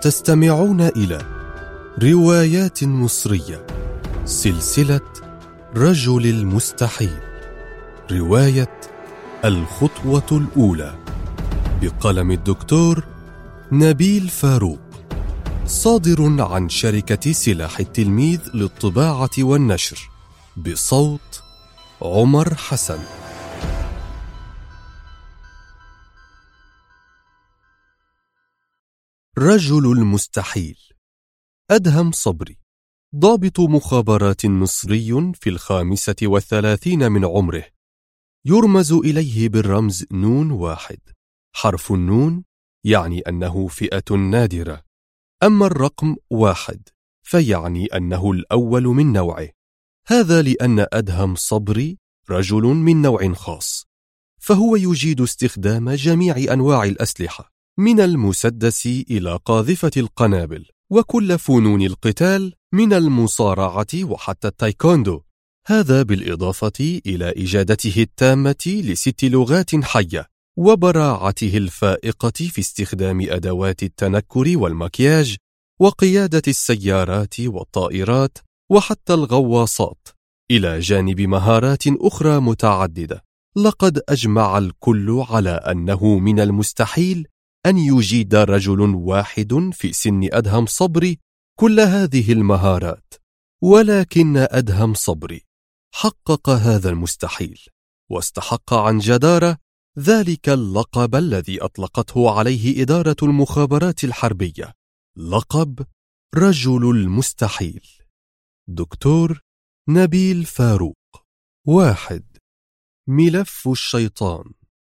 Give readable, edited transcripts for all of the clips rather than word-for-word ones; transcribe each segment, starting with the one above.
تستمعون إلى روايات مصرية، سلسلة رجل المستحيل، رواية الخطوة الأولى بقلم الدكتور نبيل فاروق، صادر عن شركة سلاح التلميذ للطباعة والنشر، بصوت عمر حسن. رجل المستحيل. أدهم صبري، ضابط مخابرات مصري في 35 من عمره، يرمز إليه بالرمز نون واحد. حرف النون يعني أنه فئة نادرة، أما الرقم 1 فيعني أنه الأول من نوعه. هذا لأن أدهم صبري رجل من نوع خاص، فهو يجيد استخدام جميع أنواع الأسلحة، من المسدس إلى قاذفة القنابل، وكل فنون القتال من المصارعة وحتى التايكوندو. هذا بالإضافة إلى إجادته التامة ل6 لغات حية، وبراعته الفائقة في استخدام أدوات التنكر والمكياج، وقيادة السيارات والطائرات وحتى الغواصات، إلى جانب مهارات أخرى متعددة. لقد أجمع الكل على أنه من المستحيل أن يجيد رجل واحد في سن أدهم صبري كل هذه المهارات، ولكن أدهم صبري حقق هذا المستحيل، واستحق عن جدارة ذلك اللقب الذي أطلقته عليه إدارة المخابرات الحربية، لقب رجل المستحيل. دكتور نبيل فاروق. 1. ملف الشيطان.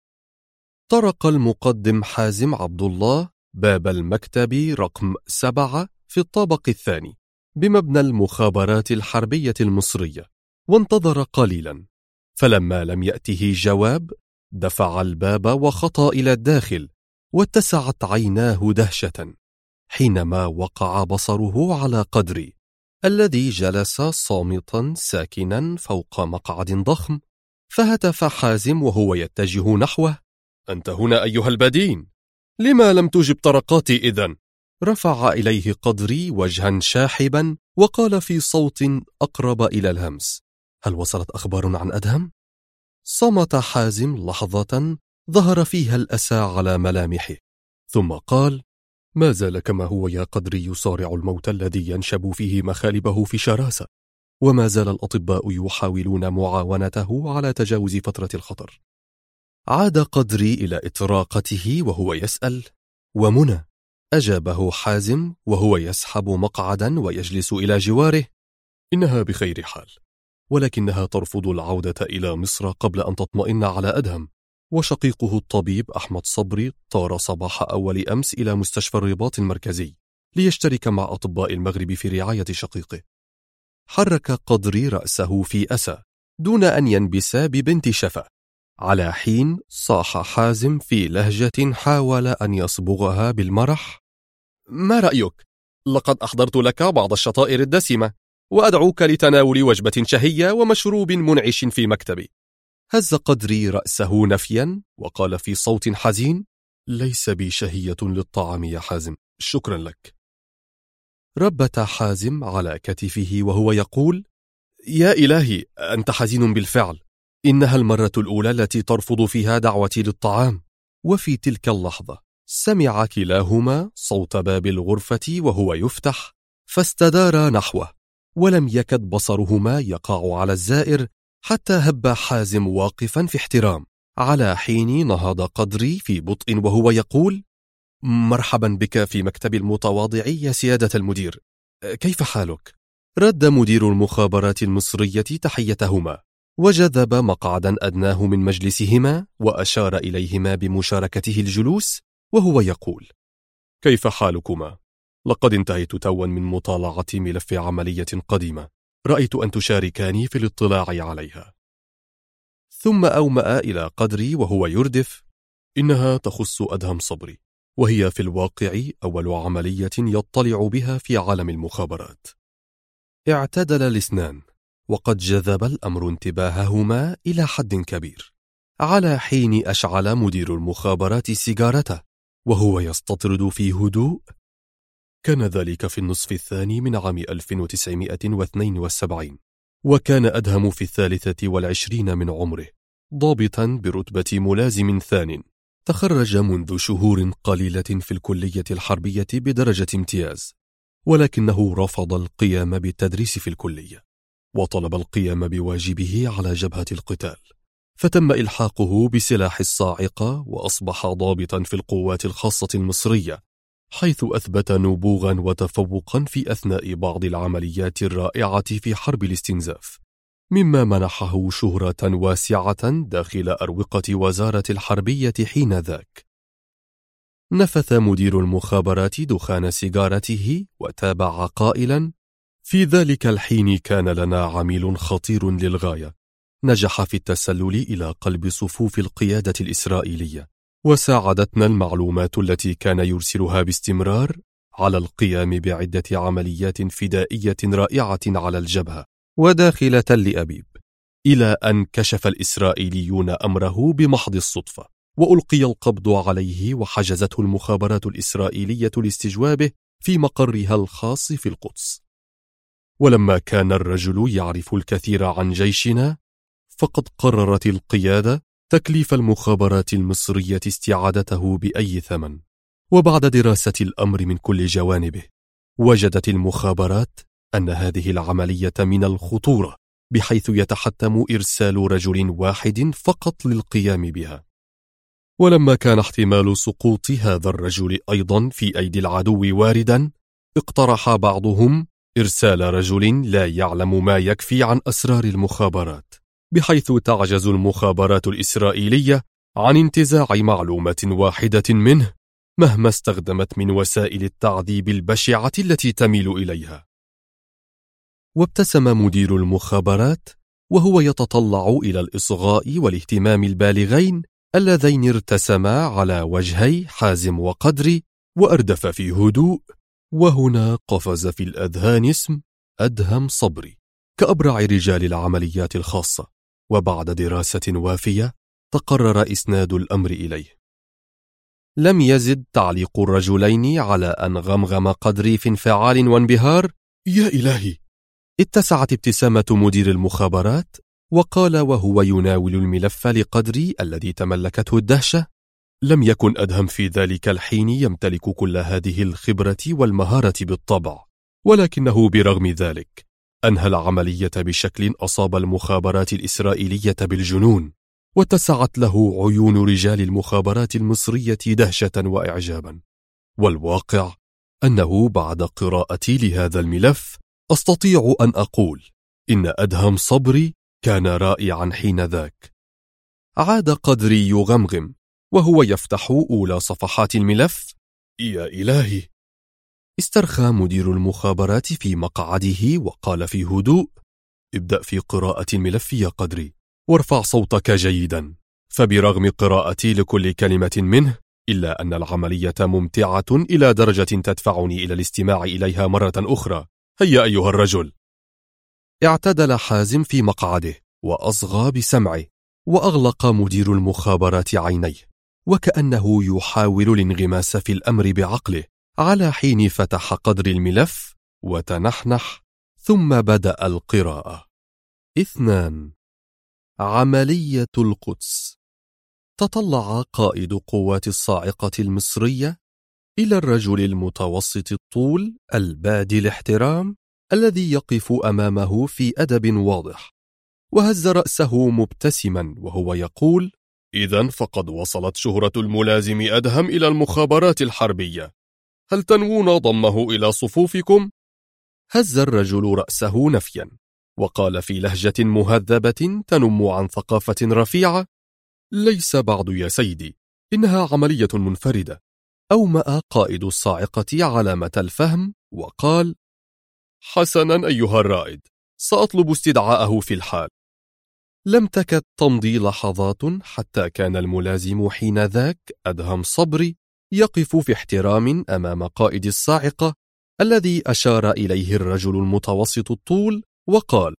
طرق المقدم حازم عبد الله باب المكتب رقم 7 في الطابق الثاني بمبنى المخابرات الحربية المصرية، وانتظر قليلا، فلما لم يأته جواب دفع الباب وخطى إلى الداخل، واتسعت عيناه دهشة حينما وقع بصره على قدري الذي جلس صامتا ساكنا فوق مقعد ضخم. فهتف حازم وهو يتجه نحوه: أنت هنا أيها البدين، لما لم تجب طرقاتي إذن؟ رفع إليه قدري وجها شاحبا وقال في صوت أقرب إلى الهمس: هل وصلت أخبار عن أدهم؟ صمت حازم لحظة ظهر فيها الأسى على ملامحه، ثم قال: ما زال كما هو يا قدري يصارع الموت الذي ينشب فيه مخالبه في شراسة، وما زال الأطباء يحاولون معاونته على تجاوز فترة الخطر. عاد قدري إلى إطراقته وهو يسأل: ومنى؟ أجابه حازم وهو يسحب مقعدا ويجلس إلى جواره: إنها بخير حال، ولكنها ترفض العودة إلى مصر قبل أن تطمئن على أدهم. وشقيقه الطبيب أحمد صبري طار صباح أول أمس إلى مستشفى الرباط المركزي ليشترك مع أطباء المغرب في رعاية شقيقه. حرك قدري رأسه في أسى دون أن ينبس ببنت شفا، على حين صاح حازم في لهجة حاول أن يصبغها بالمرح: ما رأيك؟ لقد أحضرت لك بعض الشطائر الدسمة، وأدعوك لتناول وجبة شهية ومشروب منعش في مكتبي. هز قدري رأسه نفيا وقال في صوت حزين: ليس بي شهية للطعام يا حازم، شكرا لك. ربت حازم على كتفه وهو يقول: يا إلهي، أنت حزين بالفعل، إنها المرة الأولى التي ترفض فيها دعوتي للطعام. وفي تلك اللحظة سمع كلاهما صوت باب الغرفة وهو يفتح، فاستدارا نحوه، ولم يكد بصرهما يقع على الزائر حتى هب حازم واقفا في احترام، على حين نهض قدري في بطء وهو يقول: مرحبا بك في مكتب المتواضع يا سيادة المدير، كيف حالك؟ رد مدير المخابرات المصرية تحيتهما، وجذب مقعدا أدناه من مجلسهما وأشار إليهما بمشاركته الجلوس وهو يقول: كيف حالكما؟ لقد انتهيت توا من مطالعة ملف عملية قديمة، رأيت أن تشاركاني في الاطلاع عليها. ثم أومأ إلى قدري وهو يردف: إنها تخص أدهم صبري، وهي في الواقع أول عملية يطلع بها في عالم المخابرات. اعتدل الاثنان، وقد جذب الأمر انتباههما إلى حد كبير، على حين أشعل مدير المخابرات سيجارته وهو يستطرد في هدوء: كان ذلك في النصف الثاني من عام 1972، وكان أدهم في 23 من عمره، ضابطا برتبة ملازم ثان. تخرج منذ شهور قليلة في الكلية الحربية بدرجة امتياز، ولكنه رفض القيام بالتدريس في الكلية، وطلب القيام بواجبه على جبهة القتال، فتم إلحاقه بسلاح الصاعقة وأصبح ضابطا في القوات الخاصة المصرية، حيث أثبت نبوغا وتفوقا في أثناء بعض العمليات الرائعة في حرب الاستنزاف، مما منحه شهرة واسعة داخل أروقة وزارة الحربية حينذاك. نفث مدير المخابرات دخان سيجارته وتابع قائلا: في ذلك الحين كان لنا عميل خطير للغاية، نجح في التسلل إلى قلب صفوف القيادة الإسرائيلية، وساعدتنا المعلومات التي كان يرسلها باستمرار على القيام بعدة عمليات فدائية رائعة على الجبهة وداخل تل أبيب، إلى أن كشف الإسرائيليون أمره بمحض الصدفة، وألقي القبض عليه وحجزته المخابرات الإسرائيلية لاستجوابه في مقرها الخاص في القدس. ولما كان الرجل يعرف الكثير عن جيشنا، فقد قررت القيادة تكليف المخابرات المصرية استعادته بأي ثمن. وبعد دراسة الأمر من كل جوانبه، وجدت المخابرات أن هذه العملية من الخطورة، بحيث يتحتم إرسال رجل واحد فقط للقيام بها. ولما كان احتمال سقوط هذا الرجل أيضا في أيدي العدو واردا، اقترح بعضهم إرسال رجل لا يعلم ما يكفي عن أسرار المخابرات، بحيث تعجز المخابرات الإسرائيلية عن انتزاع معلومة واحدة منه مهما استخدمت من وسائل التعذيب البشعة التي تميل إليها. وابتسم مدير المخابرات وهو يتطلع إلى الإصغاء والاهتمام البالغين اللذين ارتسما على وجهي حازم وقدري، وأردف في هدوء: وهنا قفز في الأذهان اسم أدهم صبري كأبرع رجال العمليات الخاصة. وبعد دراسة وافية تقرر إسناد الأمر إليه. لم يزد تعليق الرجلين على أن غمغم قدري في انفعال وانبهار: يا إلهي! اتسعت ابتسامة مدير المخابرات وقال وهو يناول الملف لقدري الذي تملكته الدهشة: لم يكن أدهم في ذلك الحين يمتلك كل هذه الخبرة والمهارة بالطبع، ولكنه برغم ذلك أنهى العملية بشكل أصاب المخابرات الإسرائيلية بالجنون، واتسعت له عيون رجال المخابرات المصرية دهشة وإعجابا. والواقع أنه بعد قراءتي لهذا الملف أستطيع أن أقول إن أدهم صبري كان رائعا حينذاك. عاد قدري يغمغم وهو يفتح أولى صفحات الملف: يا إلهي! استرخى مدير المخابرات في مقعده وقال في هدوء: ابدأ في قراءة الملف يا قدري، وارفع صوتك جيدا، فبرغم قراءتي لكل كلمة منه، إلا أن العملية ممتعة إلى درجة تدفعني إلى الاستماع إليها مرة أخرى. هيا أيها الرجل. اعتدل حازم في مقعده وأصغى بسمعه، وأغلق مدير المخابرات عينيه وكأنه يحاول الانغماس في الأمر بعقله، على حين فتح قدر الملف وتنحنح، ثم بدأ القراءة. 2. عملية القدس. تطلع قائد قوات الصاعقة المصرية إلى الرجل المتوسط الطول البادي الاحترام الذي يقف أمامه في أدب واضح، وهز رأسه مبتسما وهو يقول: إذن فقد وصلت شهرة الملازم أدهم إلى المخابرات الحربية، هل تنوون ضمه إلى صفوفكم؟ هز الرجل رأسه نفيا، وقال في لهجة مهذبة تنم عن ثقافة رفيعة: ليس بعد يا سيدي، إنها عملية منفردة. أومأ قائد الصاعقة علامة الفهم وقال: حسنا أيها الرائد، سأطلب استدعاءه في الحال. لم تكد تمضي لحظات حتى كان الملازم حينذاك أدهم صبري يقف في احترام أمام قائد الصاعقة الذي أشار إليه الرجل المتوسط الطول وقال: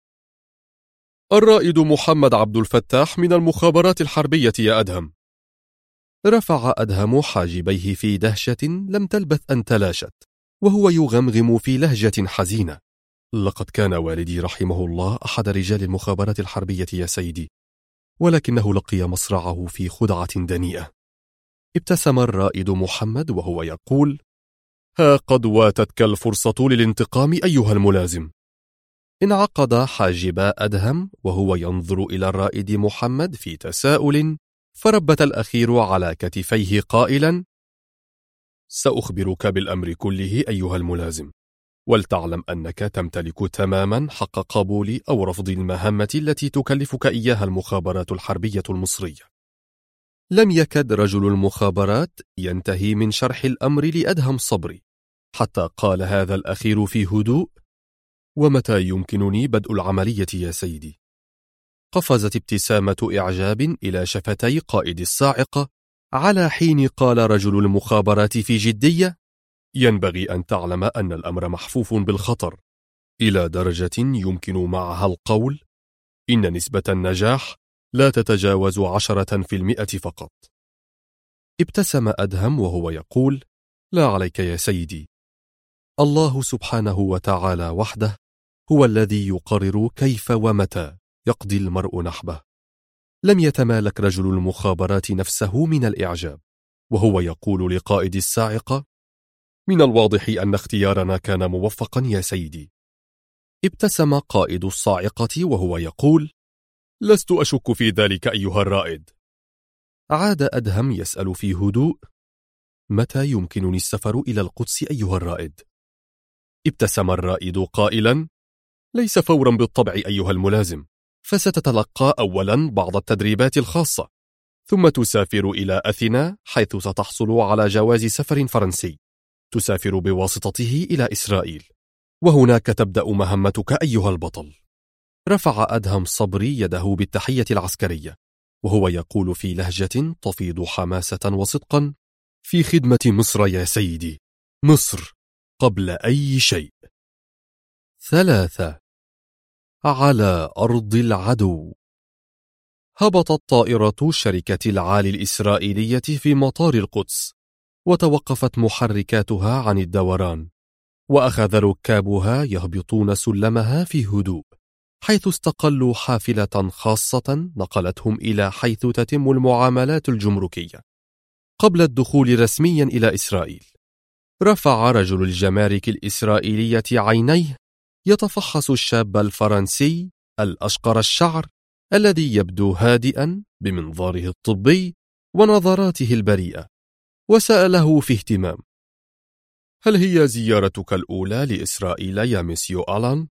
الرائد محمد عبد الفتاح من المخابرات الحربية يا أدهم. رفع أدهم حاجبيه في دهشة لم تلبث أن تلاشت، وهو يغمغم في لهجة حزينة: لقد كان والدي رحمه الله أحد رجال المخابرات الحربية يا سيدي، ولكنه لقي مصرعه في خدعة دنيئة. ابتسم الرائد محمد وهو يقول: ها قد واتتك الفرصة للانتقام أيها الملازم. انعقد حاجبا أدهم وهو ينظر إلى الرائد محمد في تساؤل، فربت الأخير على كتفيه قائلا: سأخبرك بالأمر كله أيها الملازم، ولتعلم أنك تمتلك تماما حق قبول أو رفض المهمة التي تكلفك إياها المخابرات الحربية المصرية. لم يكد رجل المخابرات ينتهي من شرح الأمر لأدهم صبري حتى قال هذا الأخير في هدوء: ومتى يمكنني بدء العملية يا سيدي؟ قفزت ابتسامة إعجاب إلى شفتي قائد الصاعقة، على حين قال رجل المخابرات في جدية: ينبغي أن تعلم أن الأمر محفوف بالخطر، إلى درجة يمكن معها القول إن نسبة النجاح لا تتجاوز 10% فقط. ابتسم أدهم وهو يقول: لا عليك يا سيدي، الله سبحانه وتعالى وحده هو الذي يقرر كيف ومتى يقضي المرء نحبه. لم يتمالك رجل المخابرات نفسه من الإعجاب وهو يقول لقائد الصاعقة: من الواضح أن اختيارنا كان موفقا يا سيدي. ابتسم قائد الصاعقة وهو يقول: لست أشك في ذلك أيها الرائد. عاد أدهم يسأل في هدوء: متى يمكنني السفر إلى القدس أيها الرائد؟ ابتسم الرائد قائلا: ليس فورا بالطبع أيها الملازم، فستتلقى أولا بعض التدريبات الخاصة، ثم تسافر إلى أثينا حيث ستحصل على جواز سفر فرنسي تسافر بواسطته إلى إسرائيل، وهناك تبدأ مهمتك أيها البطل. رفع أدهم صبري يده بالتحية العسكرية وهو يقول في لهجة تفيض حماسة وصدقا: في خدمة مصر يا سيدي، مصر قبل أي شيء. 3. على أرض العدو. هبطت طائرة شركة العالي الإسرائيلية في مطار القدس، وتوقفت محركاتها عن الدوران، وأخذ ركابها يهبطون سلمها في هدوء، حيث استقلوا حافلة خاصة نقلتهم إلى حيث تتم المعاملات الجمركية قبل الدخول رسميا إلى إسرائيل. رفع رجل الجمارك الإسرائيلية عينيه يتفحص الشاب الفرنسي الأشقر الشعر الذي يبدو هادئا بمنظاره الطبي ونظراته البريئة، وسأله في اهتمام: هل هي زيارتك الأولى لإسرائيل يا مسيو ألان؟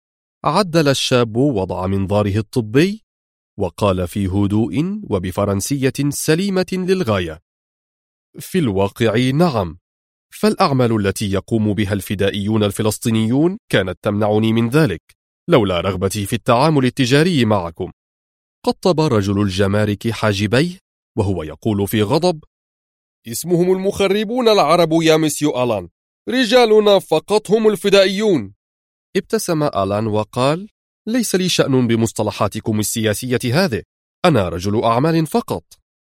عدل الشاب وضع منظاره الطبي وقال في هدوء وبفرنسية سليمة للغاية: في الواقع نعم، فالأعمال التي يقوم بها الفدائيون الفلسطينيون كانت تمنعني من ذلك لولا رغبتي في التعامل التجاري معكم. قطب رجل الجمارك حاجبيه وهو يقول في غضب: اسمهم المخربون العرب يا مسيو ألان، رجالنا فقط هم الفدائيون. ابتسم ألان وقال: ليس لي شأن بمصطلحاتكم السياسية هذه، أنا رجل أعمال فقط.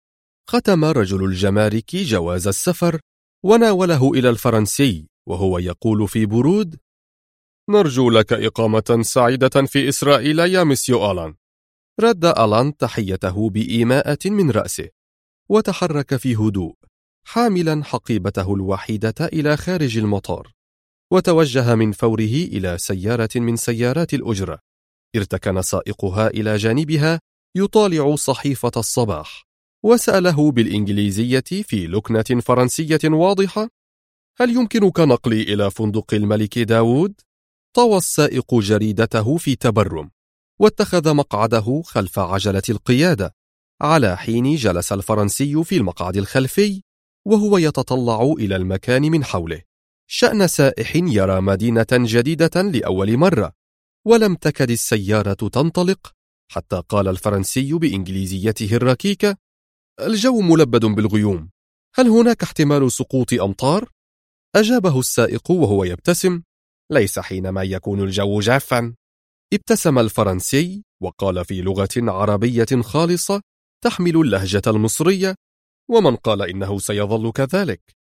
ختم رجل الجمارك جواز السفر وناوله إلى الفرنسي وهو يقول في برود: نرجو لك إقامة سعيدة في إسرائيل يا مسيو ألان. رد ألان تحيته بإيماءة من رأسه وتحرك في هدوء حاملا حقيبته الوحيدة إلى خارج المطار، وتوجه من فوره إلى سيارة من سيارات الأجرة ارتكن سائقها إلى جانبها يطالع صحيفة الصباح، وسأله بالإنجليزية في لكنة فرنسية واضحة: هل يمكنك نقلي إلى فندق الملك داود؟ طوى السائق جريدته في تبرم واتخذ مقعده خلف عجلة القيادة، على حين جلس الفرنسي في المقعد الخلفي وهو يتطلع إلى المكان من حوله شأن سائح يرى مدينة جديدة لأول مرة. ولم تكد السيارة تنطلق حتى قال الفرنسي بإنجليزيته الركيكة: الجو ملبد بالغيوم، هل هناك احتمال سقوط أمطار؟ أجابه السائق وهو يبتسم: ليس حينما يكون الجو جافا. ابتسم الفرنسي وقال في لغة عربية خالصة تحمل اللهجة المصرية: ومن قال إنه سيظل كذلك؟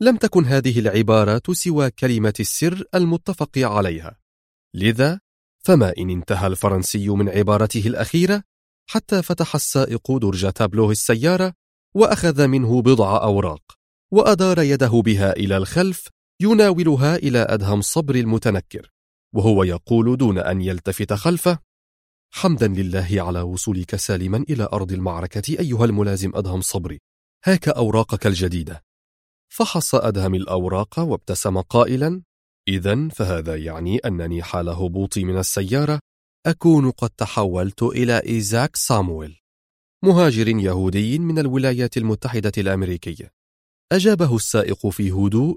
لم تكن هذه العبارات سوى كلمة السر المتفق عليها، لذا فما إن انتهى الفرنسي من عبارته الأخيرة حتى فتح السائق درج تابلوه السيارة وأخذ منه بضع أوراق وأدار يده بها إلى الخلف يناولها إلى أدهم صبري المتنكر، وهو يقول دون أن يلتفت خلفه: حمدا لله على وصولك سالما إلى أرض المعركة أيها الملازم أدهم صبري، هاك أوراقك الجديدة. فحص أدهم الأوراق وابتسم قائلا: إذن فهذا يعني أنني حال هبوطي من السيارة أكون قد تحولت إلى إيزاك صامويل، مهاجر يهودي من الولايات المتحدة الأمريكية. أجابه السائق في هدوء: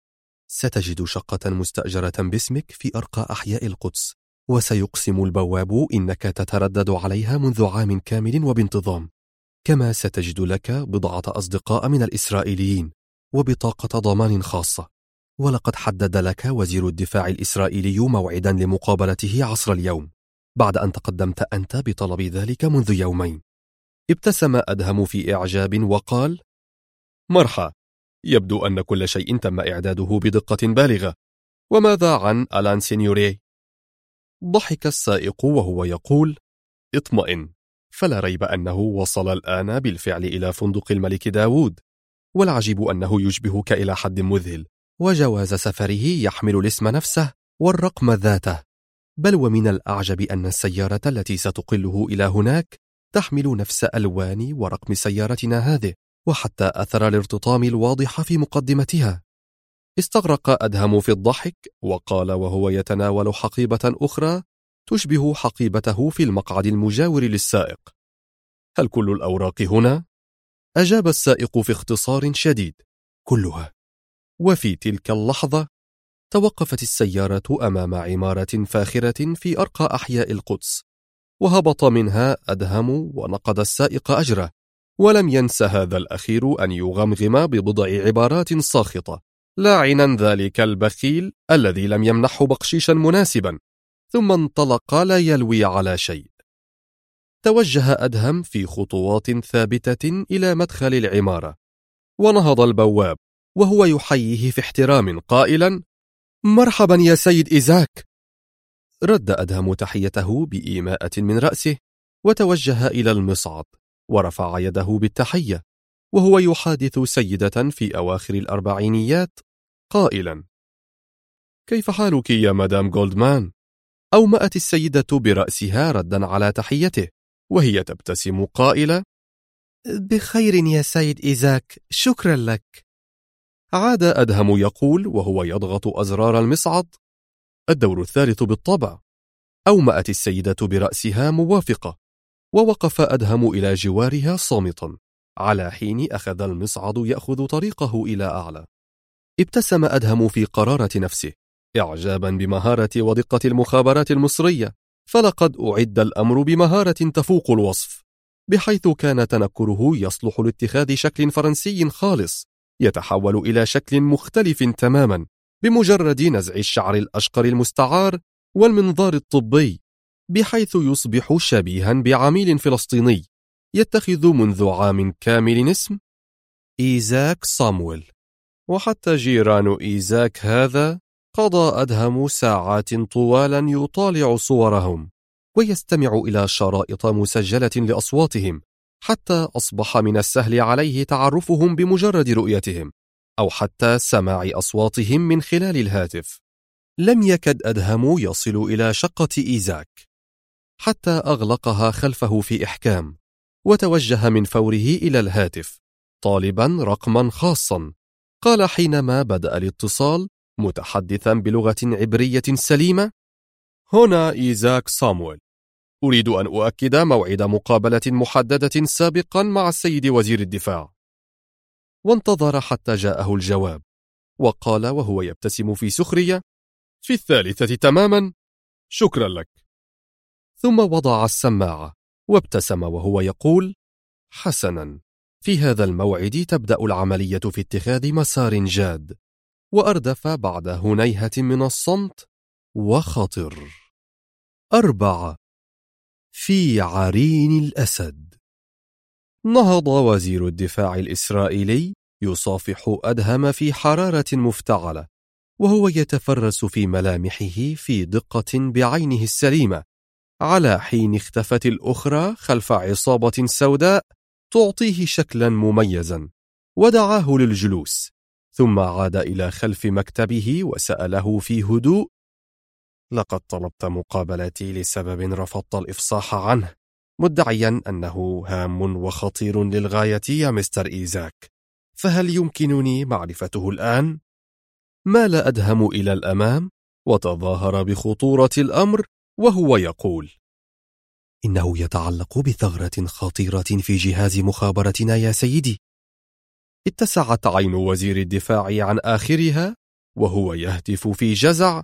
ستجد شقة مستأجرة باسمك في أرقى أحياء القدس، وسيقسم البواب إنك تتردد عليها منذ عام كامل وبانتظام، كما ستجد لك بضعة أصدقاء من الإسرائيليين وبطاقة ضمان خاصة، ولقد حدد لك وزير الدفاع الإسرائيلي موعدا لمقابلته عصر اليوم، بعد أن تقدمت أنت بطلب ذلك منذ يومين. ابتسم أدهم في إعجاب وقال: مرحى، يبدو أن كل شيء تم إعداده بدقة بالغة. وماذا عن ألان سينيوري؟ ضحك السائق وهو يقول: اطمئن، فلا ريب أنه وصل الآن بالفعل إلى فندق الملك داود، والعجيب أنه يشبهك إلى حد مذهل، وجواز سفره يحمل الاسم نفسه والرقم ذاته، بل ومن الأعجب أن السيارة التي ستقله إلى هناك تحمل نفس ألوان ورقم سيارتنا هذه، وحتى أثر الارتطام الواضح في مقدمتها. استغرق أدهم في الضحك وقال وهو يتناول حقيبة أخرى تشبه حقيبته في المقعد المجاور للسائق: هل كل الأوراق هنا؟ أجاب السائق في اختصار شديد: كلها. وفي تلك اللحظة توقفت السيارة أمام عمارة فاخرة في أرقى أحياء القدس، وهبط منها أدهم ونقد السائق أجره، ولم ينس هذا الأخير أن يغمغم ببضع عبارات ساخطة لاعنا ذلك البخيل الذي لم يمنحه بقشيشا مناسبا، ثم انطلق لا يلوي على شيء. توجه أدهم في خطوات ثابتة إلى مدخل العمارة، ونهض البواب وهو يحييه في احترام قائلا: مرحبا يا سيد إيزاك. رد أدهم تحيته بإيماءة من رأسه، وتوجه إلى المصعد ورفع يده بالتحية وهو يحادث سيدة في أواخر الأربعينيات قائلا: كيف حالك يا مدام جولدمان؟ أومأت السيدة برأسها ردا على تحيته، وهي تبتسم قائلة: بخير يا سيد إيزاك، شكرا لك. عاد أدهم يقول وهو يضغط أزرار المصعد: الدور الثالث بالطبع. أومأت السيدة برأسها موافقة، ووقف أدهم إلى جوارها صامتا، على حين أخذ المصعد يأخذ طريقه إلى أعلى. ابتسم أدهم في قرارة نفسه إعجابا بمهارة ودقة المخابرات المصرية، فلقد أعد الأمر بمهارة تفوق الوصف، بحيث كان تنكره يصلح لاتخاذ شكل فرنسي خالص يتحول إلى شكل مختلف تماما بمجرد نزع الشعر الأشقر المستعار والمنظار الطبي، بحيث يصبح شبيها بعميل فلسطيني يتخذ منذ عام كامل اسم إيزاك صامويل. وحتى جيران إيزاك هذا قضى أدهم ساعات طوالا يطالع صورهم ويستمع إلى شرائط مسجلة لأصواتهم، حتى أصبح من السهل عليه تعرفهم بمجرد رؤيتهم، أو حتى سماع أصواتهم من خلال الهاتف. لم يكد أدهم يصل إلى شقة إيزاك حتى أغلقها خلفه في إحكام، وتوجه من فوره إلى الهاتف طالبا رقما خاصا. قال حينما بدأ الاتصال متحدثا بلغة عبرية سليمة: هنا إيزاك صامويل، أريد أن أؤكد موعد مقابلة محددة سابقا مع السيد وزير الدفاع. وانتظر حتى جاءه الجواب، وقال وهو يبتسم في سخرية: في الثالثة تماما، شكرا لك. ثم وضع السماعة وابتسم وهو يقول: حسنا، في هذا الموعد تبدأ العملية في اتخاذ مسار جاد. وأردف بعد هنيهة من الصمت: وخطر. 4. في عرين الأسد. نهض وزير الدفاع الإسرائيلي يصافح أدهم في حرارة مفتعلة، وهو يتفرس في ملامحه في دقة بعينه السليمة، على حين اختفت الأخرى خلف عصابة سوداء تعطيه شكلا مميزا، ودعاه للجلوس، ثم عاد إلى خلف مكتبه وسأله في هدوء: لقد طلبت مقابلتي لسبب رفضت الإفصاح عنه، مدعيا أنه هام وخطير للغاية يا مستر إيزاك، فهل يمكنني معرفته الآن؟ مال أدهم إلى الأمام وتظاهر بخطورة الأمر وهو يقول: إنه يتعلق بثغرة خطيرة في جهاز مخابرتنا يا سيدي. اتسعت عين وزير الدفاع عن آخرها وهو يهتف في جزع: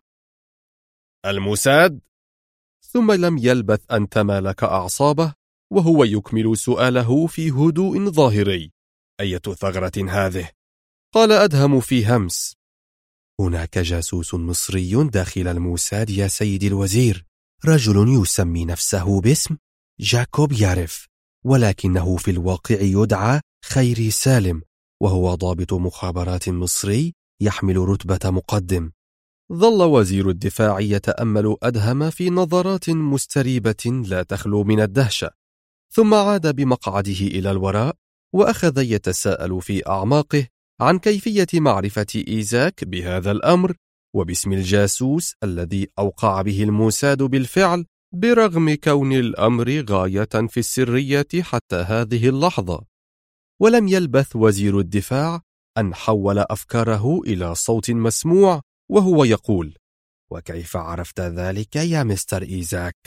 الموساد؟ ثم لم يلبث أن تمالك أعصابه وهو يكمل سؤاله في هدوء ظاهري: أية ثغرة هذه؟ قال أدهم في همس: هناك جاسوس مصري داخل الموساد يا سيدي الوزير، رجل يسمي نفسه باسم جاكوب يارف، ولكنه في الواقع يدعى خيري سالم، وهو ضابط مخابرات مصري يحمل رتبة مقدم. ظل وزير الدفاع يتأمل أدهم في نظرات مستريبة لا تخلو من الدهشة، ثم عاد بمقعده إلى الوراء وأخذ يتساءل في أعماقه عن كيفية معرفة إيزاك بهذا الأمر وباسم الجاسوس الذي أوقع به الموساد بالفعل، برغم كون الأمر غاية في السرية حتى هذه اللحظة. ولم يلبث وزير الدفاع أن حول أفكاره إلى صوت مسموع وهو يقول: وكيف عرفت ذلك يا مستر إيزاك؟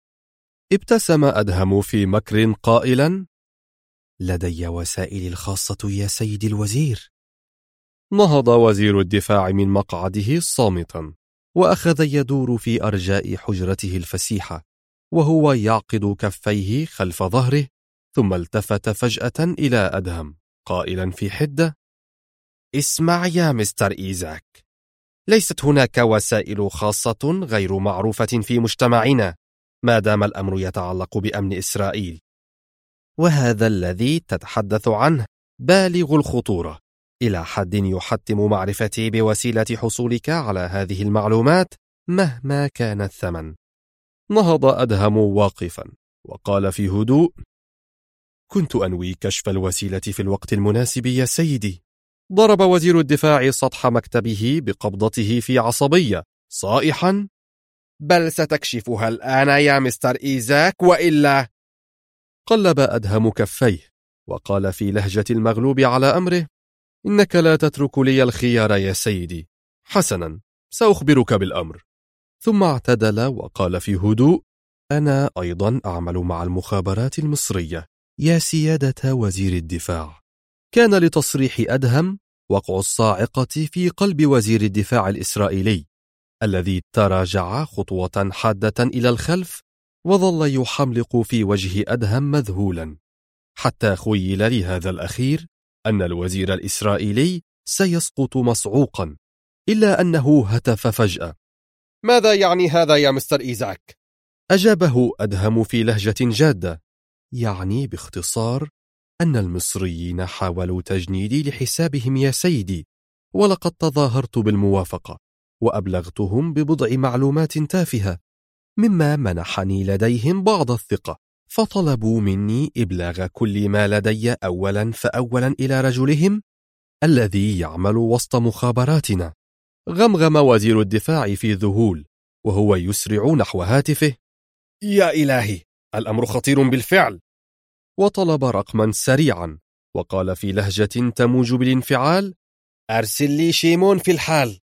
ابتسم أدهم في مكر قائلا: لدي وسائلي الخاصة يا سيدي الوزير. نهض وزير الدفاع من مقعده صامتا، وأخذ يدور في أرجاء حجرته الفسيحة وهو يعقد كفيه خلف ظهره، ثم التفت فجأة إلى أدهم قائلا في حدة: اسمع يا مستر إيزاك، ليست هناك وسائل خاصة غير معروفة في مجتمعنا ما دام الأمر يتعلق بأمن إسرائيل، وهذا الذي تتحدث عنه بالغ الخطورة إلى حد يحتم معرفتي بوسيلة حصولك على هذه المعلومات مهما كان الثمن. نهض أدهم واقفا وقال في هدوء: كنت أنوي كشف الوسيلة في الوقت المناسب يا سيدي. ضرب وزير الدفاع سطح مكتبه بقبضته في عصبية صائحا: بل ستكشفها الآن يا مستر إيزاك وإلا. قلب أدهم كفيه وقال في لهجة المغلوب على أمره: إنك لا تترك لي الخيار يا سيدي. حسنا، سأخبرك بالأمر. ثم اعتدل وقال في هدوء: أنا أيضا أعمل مع المخابرات المصرية يا سيادة وزير الدفاع. كان لتصريح أدهم وقع الصاعقة في قلب وزير الدفاع الإسرائيلي، الذي تراجع خطوة حادة إلى الخلف وظل يحملق في وجه أدهم مذهولا، حتى خيل لهذا الأخير أن الوزير الإسرائيلي سيسقط مصعوقا، إلا أنه هتف فجأة: ماذا يعني هذا يا مستر إيزاك؟ أجابه أدهم في لهجة جادة: يعني باختصار أن المصريين حاولوا تجنيدي لحسابهم يا سيدي، ولقد تظاهرت بالموافقة وأبلغتهم ببضع معلومات تافهة مما منحني لديهم بعض الثقة، فطلبوا مني إبلاغ كل ما لدي أولا فأولا إلى رجلهم الذي يعمل وسط مخابراتنا. غمغم وزير الدفاع في ذهول وهو يسرع نحو هاتفه: يا إلهي، الأمر خطير بالفعل. وطلب رقما سريعا وقال في لهجة تموج بالانفعال: أرسل لي شيمون في الحال.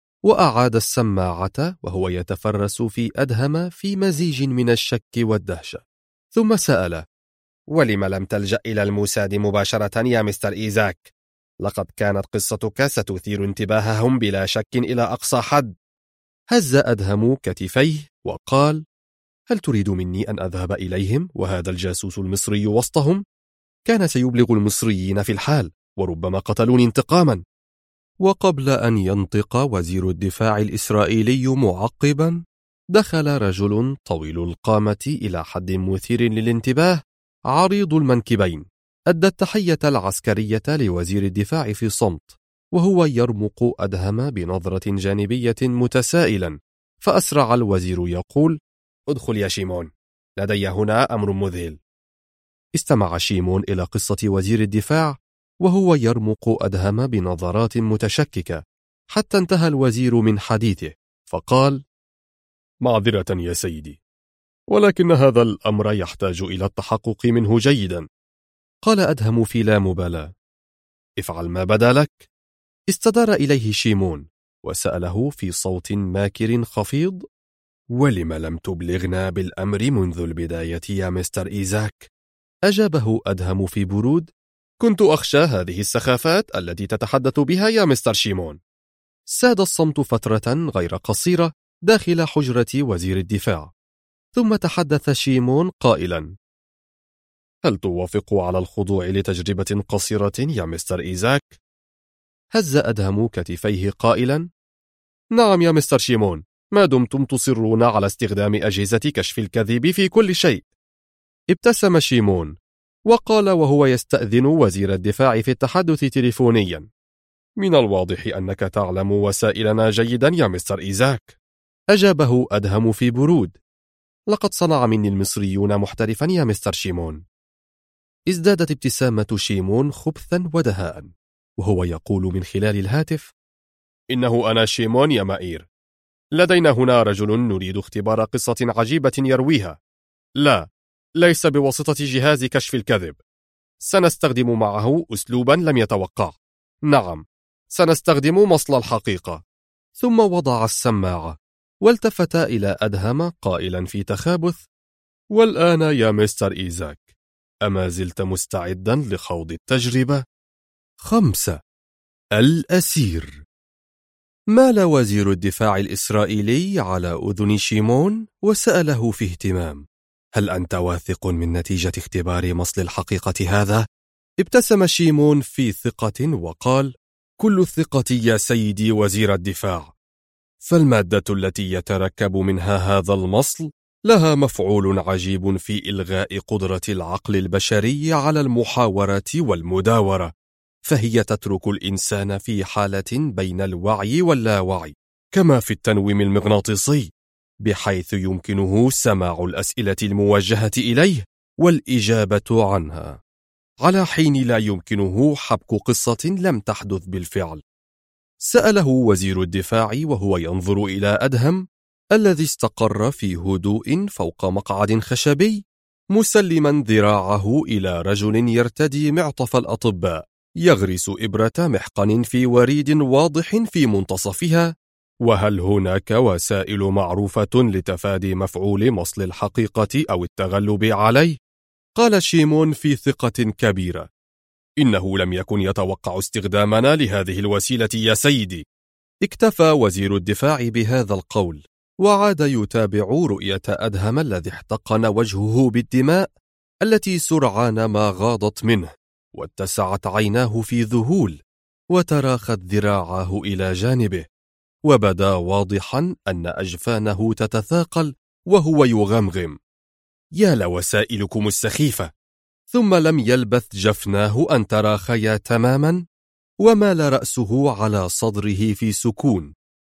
وأعاد السماعة وهو يتفرس في أدهم في مزيج من الشك والدهشة، ثم سأل: ولم لم تلجأ إلى الموساد مباشرة يا مستر إيزاك؟ لقد كانت قصتك ستثير انتباههم بلا شك إلى أقصى حد. هز أدهم كتفيه وقال: هل تريد مني أن أذهب إليهم وهذا الجاسوس المصري وسطهم؟ كان سيبلغ المصريين في الحال وربما قتلوني انتقاما. وقبل أن ينطق وزير الدفاع الإسرائيلي معقبا، دخل رجل طويل القامة إلى حد مثير للانتباه، عريض المنكبين، أدى التحية العسكرية لوزير الدفاع في صمت، وهو يرمق أدهم بنظرة جانبية متسائلا، فأسرع الوزير يقول: ادخل يا شيمون، لدي هنا أمر مذهل. استمع شيمون إلى قصة وزير الدفاع وهو يرمق أدهم بنظرات متشككة، حتى انتهى الوزير من حديثه فقال: معذرة يا سيدي، ولكن هذا الأمر يحتاج إلى التحقق منه جيدا. قال أدهم في لا مبالاة: افعل ما بدا لك. استدار إليه شيمون وسأله في صوت ماكر خفيض: ولم لم تبلغنا بالأمر منذ البداية يا مستر إيزاك؟ أجابه أدهم في برود: كنت أخشى هذه السخافات التي تتحدث بها يا مستر شيمون. ساد الصمت فترة غير قصيرة داخل حجرة وزير الدفاع، ثم تحدث شيمون قائلا: هل توافق على الخضوع لتجربة قصيرة يا مستر إيزاك؟ هز أدهم كتفيه قائلا: نعم يا مستر شيمون، ما دمتم تصرون على استخدام أجهزة كشف الكذب في كل شيء. ابتسم شيمون وقال وهو يستأذن وزير الدفاع في التحدث تليفونيا: من الواضح أنك تعلم وسائلنا جيدا يا مستر إيزاك. أجابه أدهم في برود: لقد صنع مني المصريون محترفا يا مستر شيمون. ازدادت ابتسامة شيمون خبثا ودهاء وهو يقول من خلال الهاتف: إنه أنا شيمون يا مائير، لدينا هنا رجل نريد اختبار قصة عجيبة يرويها. لا، ليس بواسطة جهاز كشف الكذب، سنستخدم معه أسلوبا لم يتوقع. نعم، سنستخدم مصل الحقيقة. ثم وضع السماعة والتفت إلى أدهم قائلا في تخابث: والآن يا مستر إيزاك، أما زلت مستعدا لخوض التجربة؟ 5. الأسير. مال وزير الدفاع الإسرائيلي على أذن شيمون وسأله في اهتمام: هل أنت واثق من نتيجة اختبار مصل الحقيقة هذا؟ ابتسم شيمون في ثقة وقال: كل الثقة يا سيدي وزير الدفاع، فالمادة التي يتركب منها هذا المصل لها مفعول عجيب في إلغاء قدرة العقل البشري على المحاورة والمداورة، فهي تترك الإنسان في حالة بين الوعي واللاوعي، كما في التنويم المغناطيسي، بحيث يمكنه سماع الأسئلة الموجهة إليه والإجابة عنها، على حين لا يمكنه حبك قصة لم تحدث بالفعل. سأله وزير الدفاع وهو ينظر إلى أدهم الذي استقر في هدوء فوق مقعد خشبي، مسلما ذراعه إلى رجل يرتدي معطف الأطباء يغرس إبرة محقن في وريد واضح في منتصفها. وهل هناك وسائل معروفة لتفادي مفعول مصل الحقيقة أو التغلب عليه؟ قال شيمون في ثقة كبيرة: إنه لم يكن يتوقع استخدامنا لهذه الوسيلة يا سيدي. اكتفى وزير الدفاع بهذا القول وعاد يتابع رؤية أدهم الذي احتقن وجهه بالدماء التي سرعان ما غاضت منه، واتسعت عيناه في ذهول، وتراخت ذراعاه إلى جانبه، وبدا واضحا أن أجفانه تتثاقل وهو يغمغم: يا لوسائلكم السخيفة. ثم لم يلبث جفناه أن تراخيا تماما، ومال رأسه على صدره في سكون،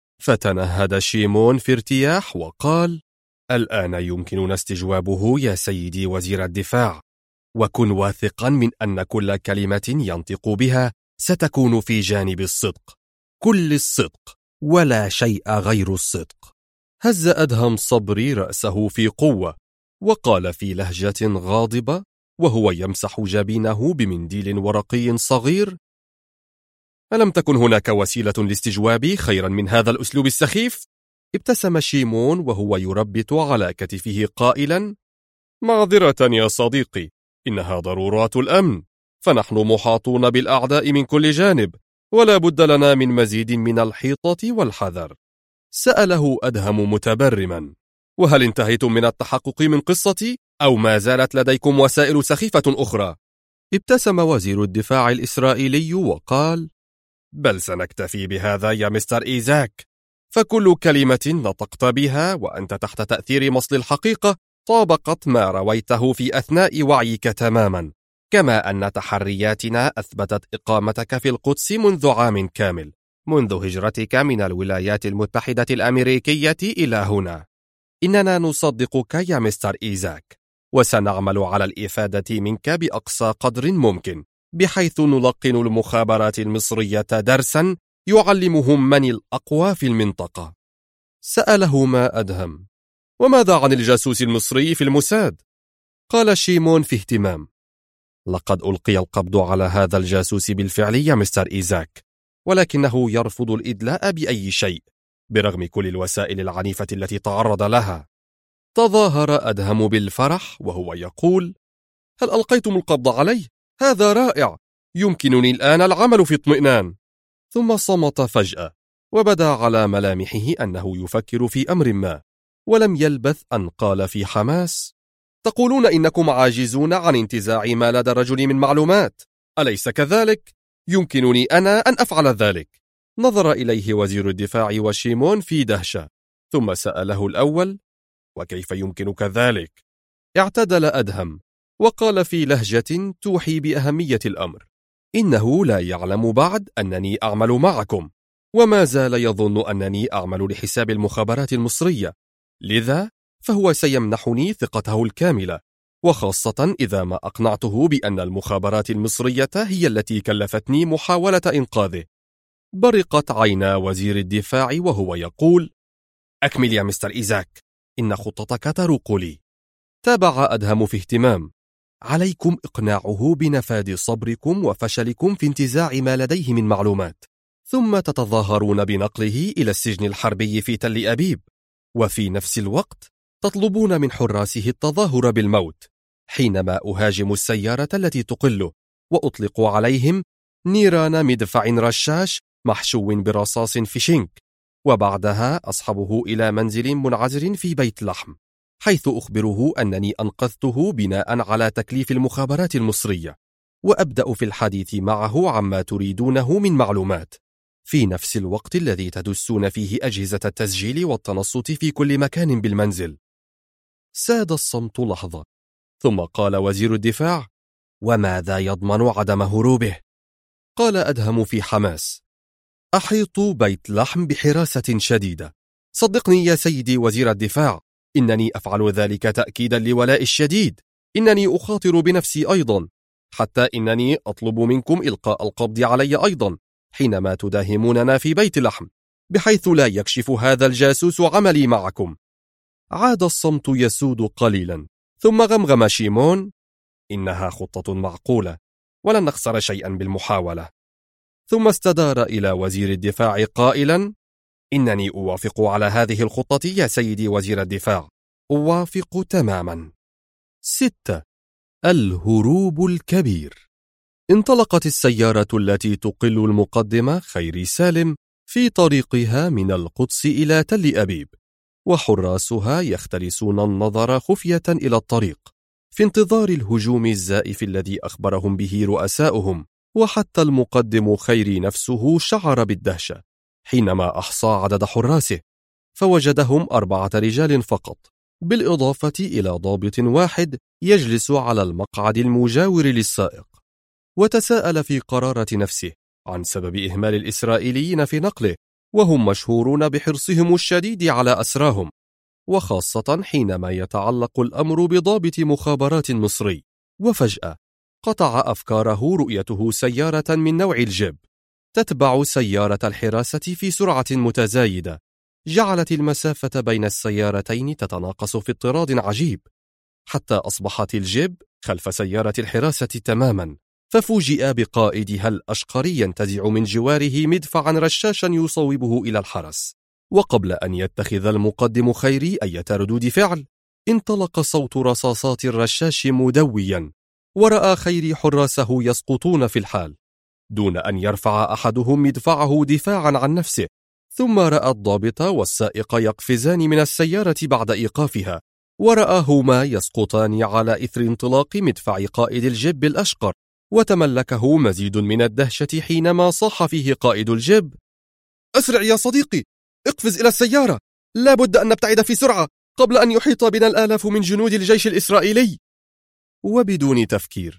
فتنهد شيمون في ارتياح وقال: الآن يمكننا استجوابه يا سيدي وزير الدفاع، وكن واثقا من أن كل كلمة ينطق بها ستكون في جانب الصدق، كل الصدق ولا شيء غير الصدق. هز أدهم صبري رأسه في قوة وقال في لهجة غاضبة وهو يمسح جبينه بمنديل ورقي صغير: ألم تكن هناك وسيلة لاستجوابي خيرا من هذا الأسلوب السخيف؟ ابتسم شيمون وهو يربط على كتفه قائلا: معذرة يا صديقي، إنها ضرورات الأمن، فنحن محاطون بالأعداء من كل جانب، ولا بد لنا من مزيد من الحيطة والحذر. سأله أدهم متبرما: وهل انتهيتم من التحقق من قصتي أو ما زالت لديكم وسائل سخيفة أخرى؟ ابتسم وزير الدفاع الإسرائيلي وقال: بل سنكتفي بهذا يا مستر إيزاك، فكل كلمة نطقت بها وأنت تحت تأثير مصل الحقيقة طابقت ما رويته في أثناء وعيك تماما، كما أن تحرياتنا أثبتت إقامتك في القدس منذ عام كامل، منذ هجرتك من الولايات المتحدة الأمريكية إلى هنا. إننا نصدقك يا مستر إيزاك، وسنعمل على الإفادة منك بأقصى قدر ممكن، بحيث نلقن المخابرات المصرية درسا يعلمهم من الأقوى في المنطقة. سأله ما أدهم: وماذا عن الجاسوس المصري في الموساد؟ قال شيمون في اهتمام: لقد ألقي القبض على هذا الجاسوس بالفعل يا مستر إيزاك، ولكنه يرفض الإدلاء بأي شيء برغم كل الوسائل العنيفة التي تعرض لها. تظاهر أدهم بالفرح وهو يقول: هل ألقيتم القبض عليه؟ هذا رائع، يمكنني الآن العمل في اطمئنان. ثم صمت فجأة، وبدا على ملامحه أنه يفكر في أمر ما، ولم يلبث أن قال في حماس: تقولون إنكم عاجزون عن انتزاع ما لدى الرجل من معلومات، أليس كذلك؟ يمكنني أنا أن أفعل ذلك. نظر إليه وزير الدفاع وشيمون في دهشة، ثم سأله الأول: وكيف يمكنك ذلك؟ اعتدل أدهم وقال في لهجة توحي بأهمية الأمر: إنه لا يعلم بعد أنني أعمل معكم، وما زال يظن أنني أعمل لحساب المخابرات المصرية، لذا فهو سيمنحني ثقته الكاملة، وخاصة إذا ما أقنعته بأن المخابرات المصرية هي التي كلفتني محاولة إنقاذه. برقت عينا وزير الدفاع وهو يقول: أكمل يا مستر إيزاك، إن خطتك تروق لي. تابع أدهم في اهتمام: عليكم إقناعه بنفاذ صبركم وفشلكم في انتزاع ما لديه من معلومات، ثم تتظاهرون بنقله إلى السجن الحربي في تل أبيب، وفي نفس الوقت تطلبون من حراسه التظاهر بالموت حينما أهاجم السيارة التي تقله، وأطلق عليهم نيران مدفع رشاش محشو برصاص فيشينك، وبعدها أصحبه إلى منزل منعزل في بيت لحم، حيث أخبره أنني أنقذته بناء على تكليف المخابرات المصرية، وأبدأ في الحديث معه عما تريدونه من معلومات، في نفس الوقت الذي تدسون فيه أجهزة التسجيل والتنصت في كل مكان بالمنزل. ساد الصمت لحظة، ثم قال وزير الدفاع: وماذا يضمن عدم هروبه؟ قال أدهم في حماس: أحيط بيت لحم بحراسة شديدة، صدقني يا سيدي وزير الدفاع، إنني أفعل ذلك تأكيدا لولاء الشديد، إنني أخاطر بنفسي أيضا، حتى إنني أطلب منكم إلقاء القبض علي أيضا حينما تداهموننا في بيت لحم، بحيث لا يكشف هذا الجاسوس عملي معكم. عاد الصمت يسود قليلا، ثم غمغم شيمون: إنها خطة معقولة، ولن نخسر شيئا بالمحاولة. ثم استدار إلى وزير الدفاع قائلا: إنني أوافق على هذه الخطة يا سيدي وزير الدفاع، أوافق تماما. 6. الهروب الكبير. انطلقت السيارة التي تقل المقدم خيري سالم في طريقها من القدس إلى تل أبيب، وحراسها يختلسون النظر خفية إلى الطريق في انتظار الهجوم الزائف الذي أخبرهم به رؤساؤهم. وحتى المقدم خيري نفسه شعر بالدهشة حينما أحصى عدد حراسه، فوجدهم 4 رجال فقط، بالإضافة إلى ضابط واحد يجلس على المقعد المجاور للسائق. وتساءل في قرارة نفسه عن سبب إهمال الإسرائيليين في نقله، وهم مشهورون بحرصهم الشديد على أسراهم، وخاصة حينما يتعلق الأمر بضابط مخابرات مصري. وفجأة قطع أفكاره رؤيته سيارة من نوع الجيب تتبع سيارة الحراسة في سرعة متزايدة، جعلت المسافة بين السيارتين تتناقص في اضطراد عجيب، حتى أصبحت الجيب خلف سيارة الحراسة تماما، ففوجئ بقائدها الأشقر ينتزع من جواره مدفعا رشاشا يصوبه إلى الحرس. وقبل أن يتخذ المقدم خيري أي ردود فعل، انطلق صوت رصاصات الرشاش مدويا، ورأى خيري حراسه يسقطون في الحال دون أن يرفع أحدهم مدفعه دفاعا عن نفسه. ثم رأى الضابط والسائق يقفزان من السيارة بعد إيقافها، ورآهما يسقطان على إثر انطلاق مدفع قائد الجيب الأشقر، وتملكه مزيد من الدهشة حينما صاح فيه قائد الجيب: أسرع يا صديقي، اقفز إلى السيارة، لا بد أن نبتعد في سرعة قبل أن يحيط بنا الآلاف من جنود الجيش الإسرائيلي. وبدون تفكير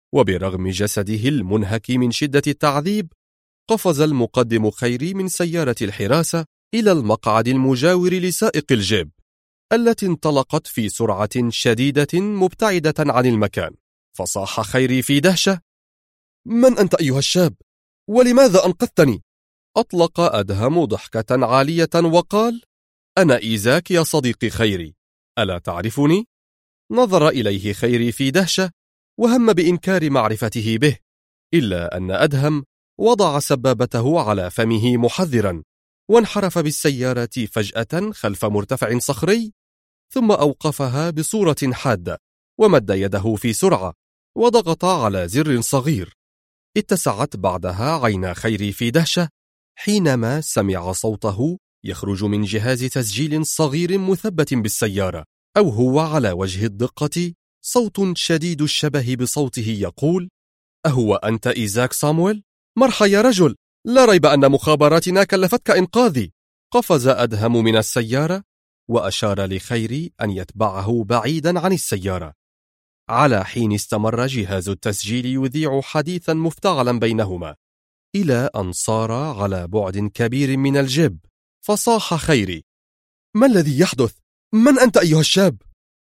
وبرغم جسده المنهك من شدة التعذيب قفز المقدم خيري من سيارة الحراسة إلى المقعد المجاور لسائق الجيب التي انطلقت في سرعة شديدة مبتعدة عن المكان. فصاح خيري في دهشة: من أنت أيها الشاب؟ ولماذا أنقذتني؟ أطلق أدهم ضحكة عالية وقال: أنا إيزاك يا صديقي خيري، ألا تعرفني؟ نظر إليه خيري في دهشة وهم بإنكار معرفته به، إلا أن أدهم وضع سبابته على فمه محذرا، وانحرف بالسيارة فجأة خلف مرتفع صخري، ثم أوقفها بصورة حادة، ومد يده في سرعة وضغط على زر صغير. اتسعت بعدها عينا خيري في دهشة حينما سمع صوته يخرج من جهاز تسجيل صغير مثبت بالسيارة، أو هو على وجه الدقة صوت شديد الشبه بصوته يقول: أهو أنت إيزاك صامويل؟ مرحى يا رجل، لا ريب أن مخابراتنا كلفتك إنقاذي. قفز أدهم من السيارة وأشار لخيري أن يتبعه بعيدا عن السيارة، على حين استمر جهاز التسجيل يذيع حديثا مفتعلا بينهما، إلى أن صار على بعد كبير من الجيب. فصاح خيري: ما الذي يحدث؟ من أنت أيها الشاب؟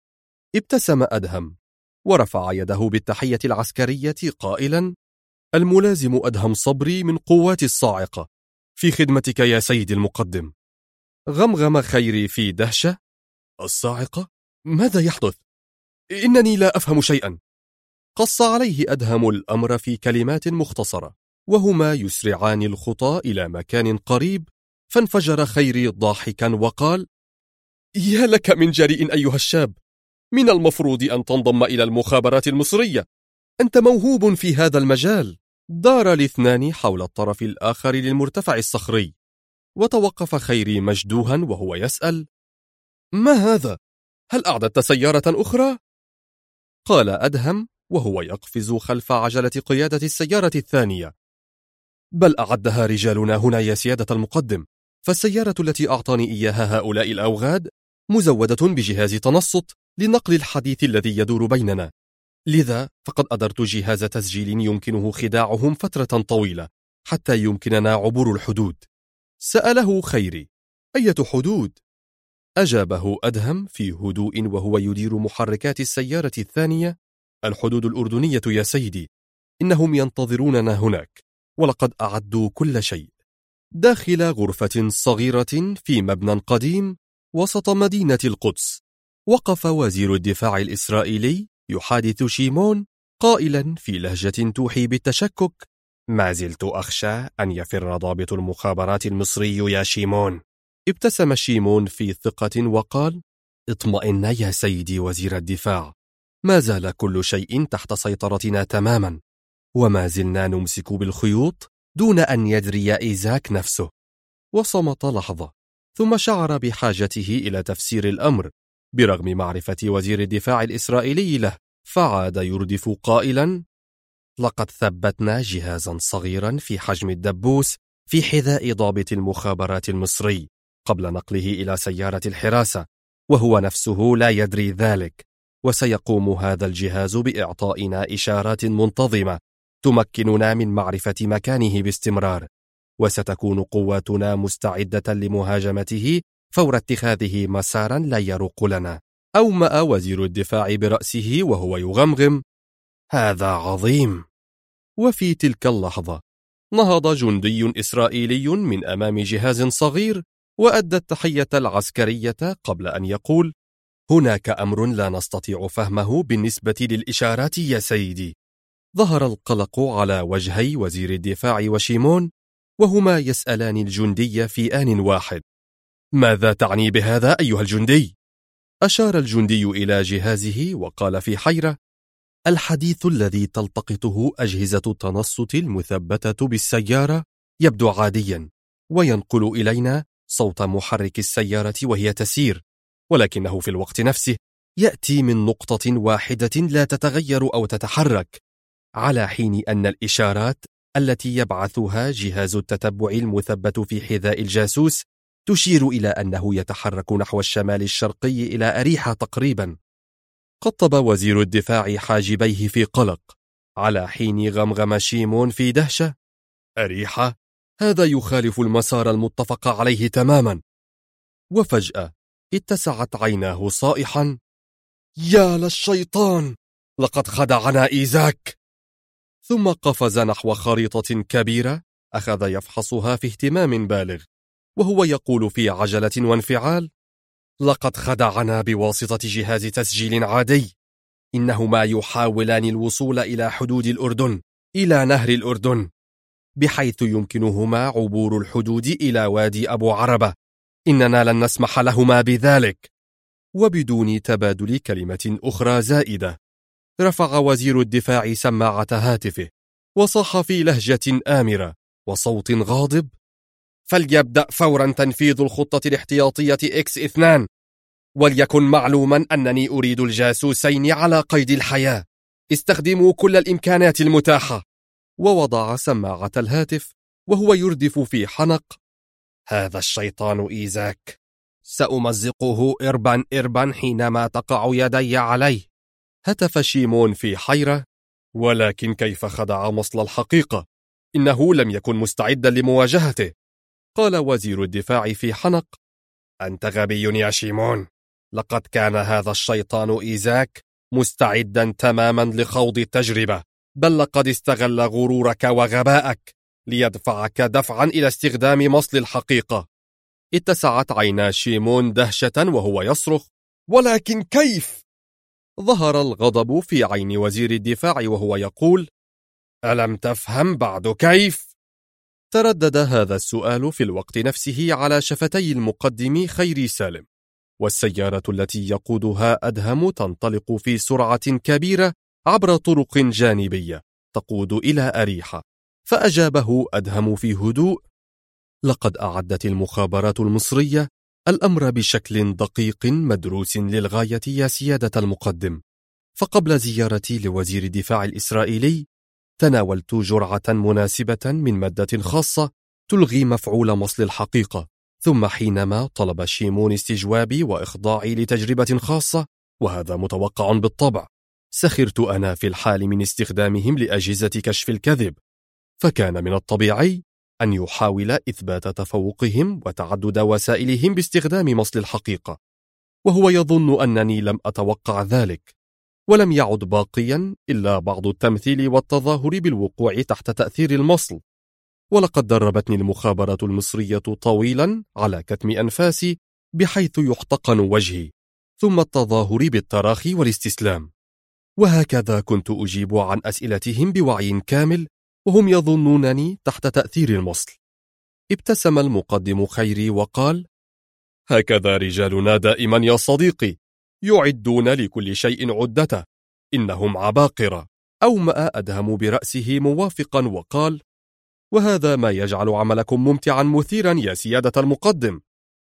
ابتسم أدهم ورفع يده بالتحية العسكرية قائلا: الملازم أدهم صبري من قوات الصاعقة، في خدمتك يا سيدي المقدم. غمغم خيري في دهشة: الصاعقة؟ ماذا يحدث؟ إنني لا أفهم شيئا. قص عليه أدهم الأمر في كلمات مختصرة، وهما يسرعان الخطى إلى مكان قريب، فانفجر خيري ضاحكا وقال: يا لك من جريء أيها الشاب، من المفروض أن تنضم إلى المخابرات المصرية، أنت موهوب في هذا المجال. دار الاثنان حول الطرف الآخر للمرتفع الصخري، وتوقف خيري مجدوها وهو يسأل: ما هذا؟ هل أعددت سيارة أخرى؟ قال أدهم وهو يقفز خلف عجلة قيادة السيارة الثانية: بل أعدها رجالنا هنا يا سيادة المقدم، فالسيارة التي أعطاني إياها هؤلاء الأوغاد مزودة بجهاز تنصت لنقل الحديث الذي يدور بيننا، لذا فقد أدرت جهاز تسجيل يمكنه خداعهم فترة طويلة حتى يمكننا عبور الحدود. سأله خيري: أية حدود؟ أجابه أدهم في هدوء وهو يدير محركات السيارة الثانية: الحدود الأردنية يا سيدي، إنهم ينتظروننا هناك، ولقد أعدوا كل شيء. داخل غرفة صغيرة في مبنى قديم وسط مدينة القدس، وقف وزير الدفاع الإسرائيلي يحادث شيمون قائلا في لهجة توحي بالتشكك: ما زلت أخشى أن يفر ضابط المخابرات المصري يا شيمون. ابتسم شيمون في ثقة وقال: اطمئن يا سيدي وزير الدفاع، ما زال كل شيء تحت سيطرتنا تماما، وما زلنا نمسك بالخيوط دون أن يدري إيزاك نفسه. وصمت لحظة، ثم شعر بحاجته إلى تفسير الأمر برغم معرفة وزير الدفاع الإسرائيلي له، فعاد يردف قائلا: لقد ثبتنا جهازا صغيرا في حجم الدبوس في حذاء ضابط المخابرات المصري قبل نقله إلى سيارة الحراسة، وهو نفسه لا يدري ذلك، وسيقوم هذا الجهاز بإعطائنا إشارات منتظمة تمكننا من معرفة مكانه باستمرار، وستكون قواتنا مستعدة لمهاجمته فور اتخاذه مسارا لا يروق لنا. أومأ وزير الدفاع برأسه وهو يغمغم: هذا عظيم. وفي تلك اللحظة نهض جندي إسرائيلي من أمام جهاز صغير وأدى التحية العسكرية قبل أن يقول: هناك أمر لا نستطيع فهمه بالنسبة للإشارات يا سيدي. ظهر القلق على وجهي وزير الدفاع وشيمون وهما يسألان الجندي في آن واحد: ماذا تعني بهذا أيها الجندي؟ أشار الجندي إلى جهازه وقال في حيرة: الحديث الذي تلتقطه أجهزة التنصت المثبتة بالسيارة يبدو عاديا، وينقل إلينا صوت محرك السيارة وهي تسير، ولكنه في الوقت نفسه يأتي من نقطة واحدة لا تتغير أو تتحرك، على حين أن الإشارات التي يبعثها جهاز التتبع المثبت في حذاء الجاسوس تشير إلى أنه يتحرك نحو الشمال الشرقي إلى أريحة تقريبا. قطب وزير الدفاع حاجبيه في قلق، على حين غمغم شيمون في دهشة: أريحة؟ هذا يخالف المسار المتفق عليه تماما. وفجأة اتسعت عيناه صائحا: يا للشيطان، لقد خدعنا إيزاك. ثم قفز نحو خريطة كبيرة أخذ يفحصها في اهتمام بالغ، وهو يقول في عجلة وانفعال: لقد خدعنا بواسطة جهاز تسجيل عادي. إنهما يحاولان الوصول إلى حدود الأردن، إلى نهر الأردن، بحيث يمكنهما عبور الحدود إلى وادي أبو عربة. إننا لن نسمح لهما بذلك. وبدون تبادل كلمة أخرى زائدة، رفع وزير الدفاع سماعة هاتفه وصاح في لهجة آمرة وصوت غاضب: فليبدأ فورا تنفيذ الخطة الاحتياطية X2، وليكن معلوما أنني أريد الجاسوسين على قيد الحياة. استخدموا كل الإمكانات المتاحة. ووضع سماعة الهاتف وهو يردف في حنق: هذا الشيطان إيزاك، سأمزقه إربا إربا حينما تقع يدي عليه. هتف شيمون في حيرة: ولكن كيف خدع مصل الحقيقة؟ إنه لم يكن مستعدا لمواجهته. قال وزير الدفاع في حنق: أنت غبي يا شيمون. لقد كان هذا الشيطان إيزاك مستعدا تماما لخوض التجربة، بل لقد استغل غرورك وغبائك ليدفعك دفعا إلى استخدام مصل الحقيقة. اتسعت عينا شيمون دهشة وهو يصرخ: ولكن كيف؟ ظهر الغضب في عين وزير الدفاع وهو يقول: ألم تفهم بعد كيف؟ تردد هذا السؤال في الوقت نفسه على شفتي المقدم خيري سالم، والسيارة التي يقودها أدهم تنطلق في سرعة كبيرة عبر طرق جانبية تقود إلى أريحة. فأجابه أدهم في هدوء: لقد أعدت المخابرات المصرية الأمر بشكل دقيق مدروس للغاية يا سيادة المقدم. فقبل زيارتي لوزير الدفاع الإسرائيلي تناولت جرعة مناسبة من مادة خاصة تلغي مفعول مصل الحقيقة. ثم حينما طلب شيمون استجوابي وإخضاعي لتجربة خاصة، وهذا متوقع بالطبع، سخرت أنا في الحال من استخدامهم لأجهزة كشف الكذب. فكان من الطبيعي أن يحاول إثبات تفوقهم وتعدد وسائلهم باستخدام مصل الحقيقة، وهو يظن أنني لم أتوقع ذلك. ولم يعد باقيا إلا بعض التمثيل والتظاهر بالوقوع تحت تأثير المصل. ولقد دربتني المخابرات المصرية طويلا على كتم أنفاسي بحيث يحتقن وجهي، ثم التظاهر بالتراخي والاستسلام. وهكذا كنت أجيب عن أسئلتهم بوعي كامل وهم يظنونني تحت تأثير المصل. ابتسم المقدم خيري وقال: هكذا رجالنا دائما يا صديقي، يعدون لكل شيء عدته، إنهم عباقرة. أومأ أدهم برأسه موافقا وقال: وهذا ما يجعل عملكم ممتعا مثيرا يا سيادة المقدم.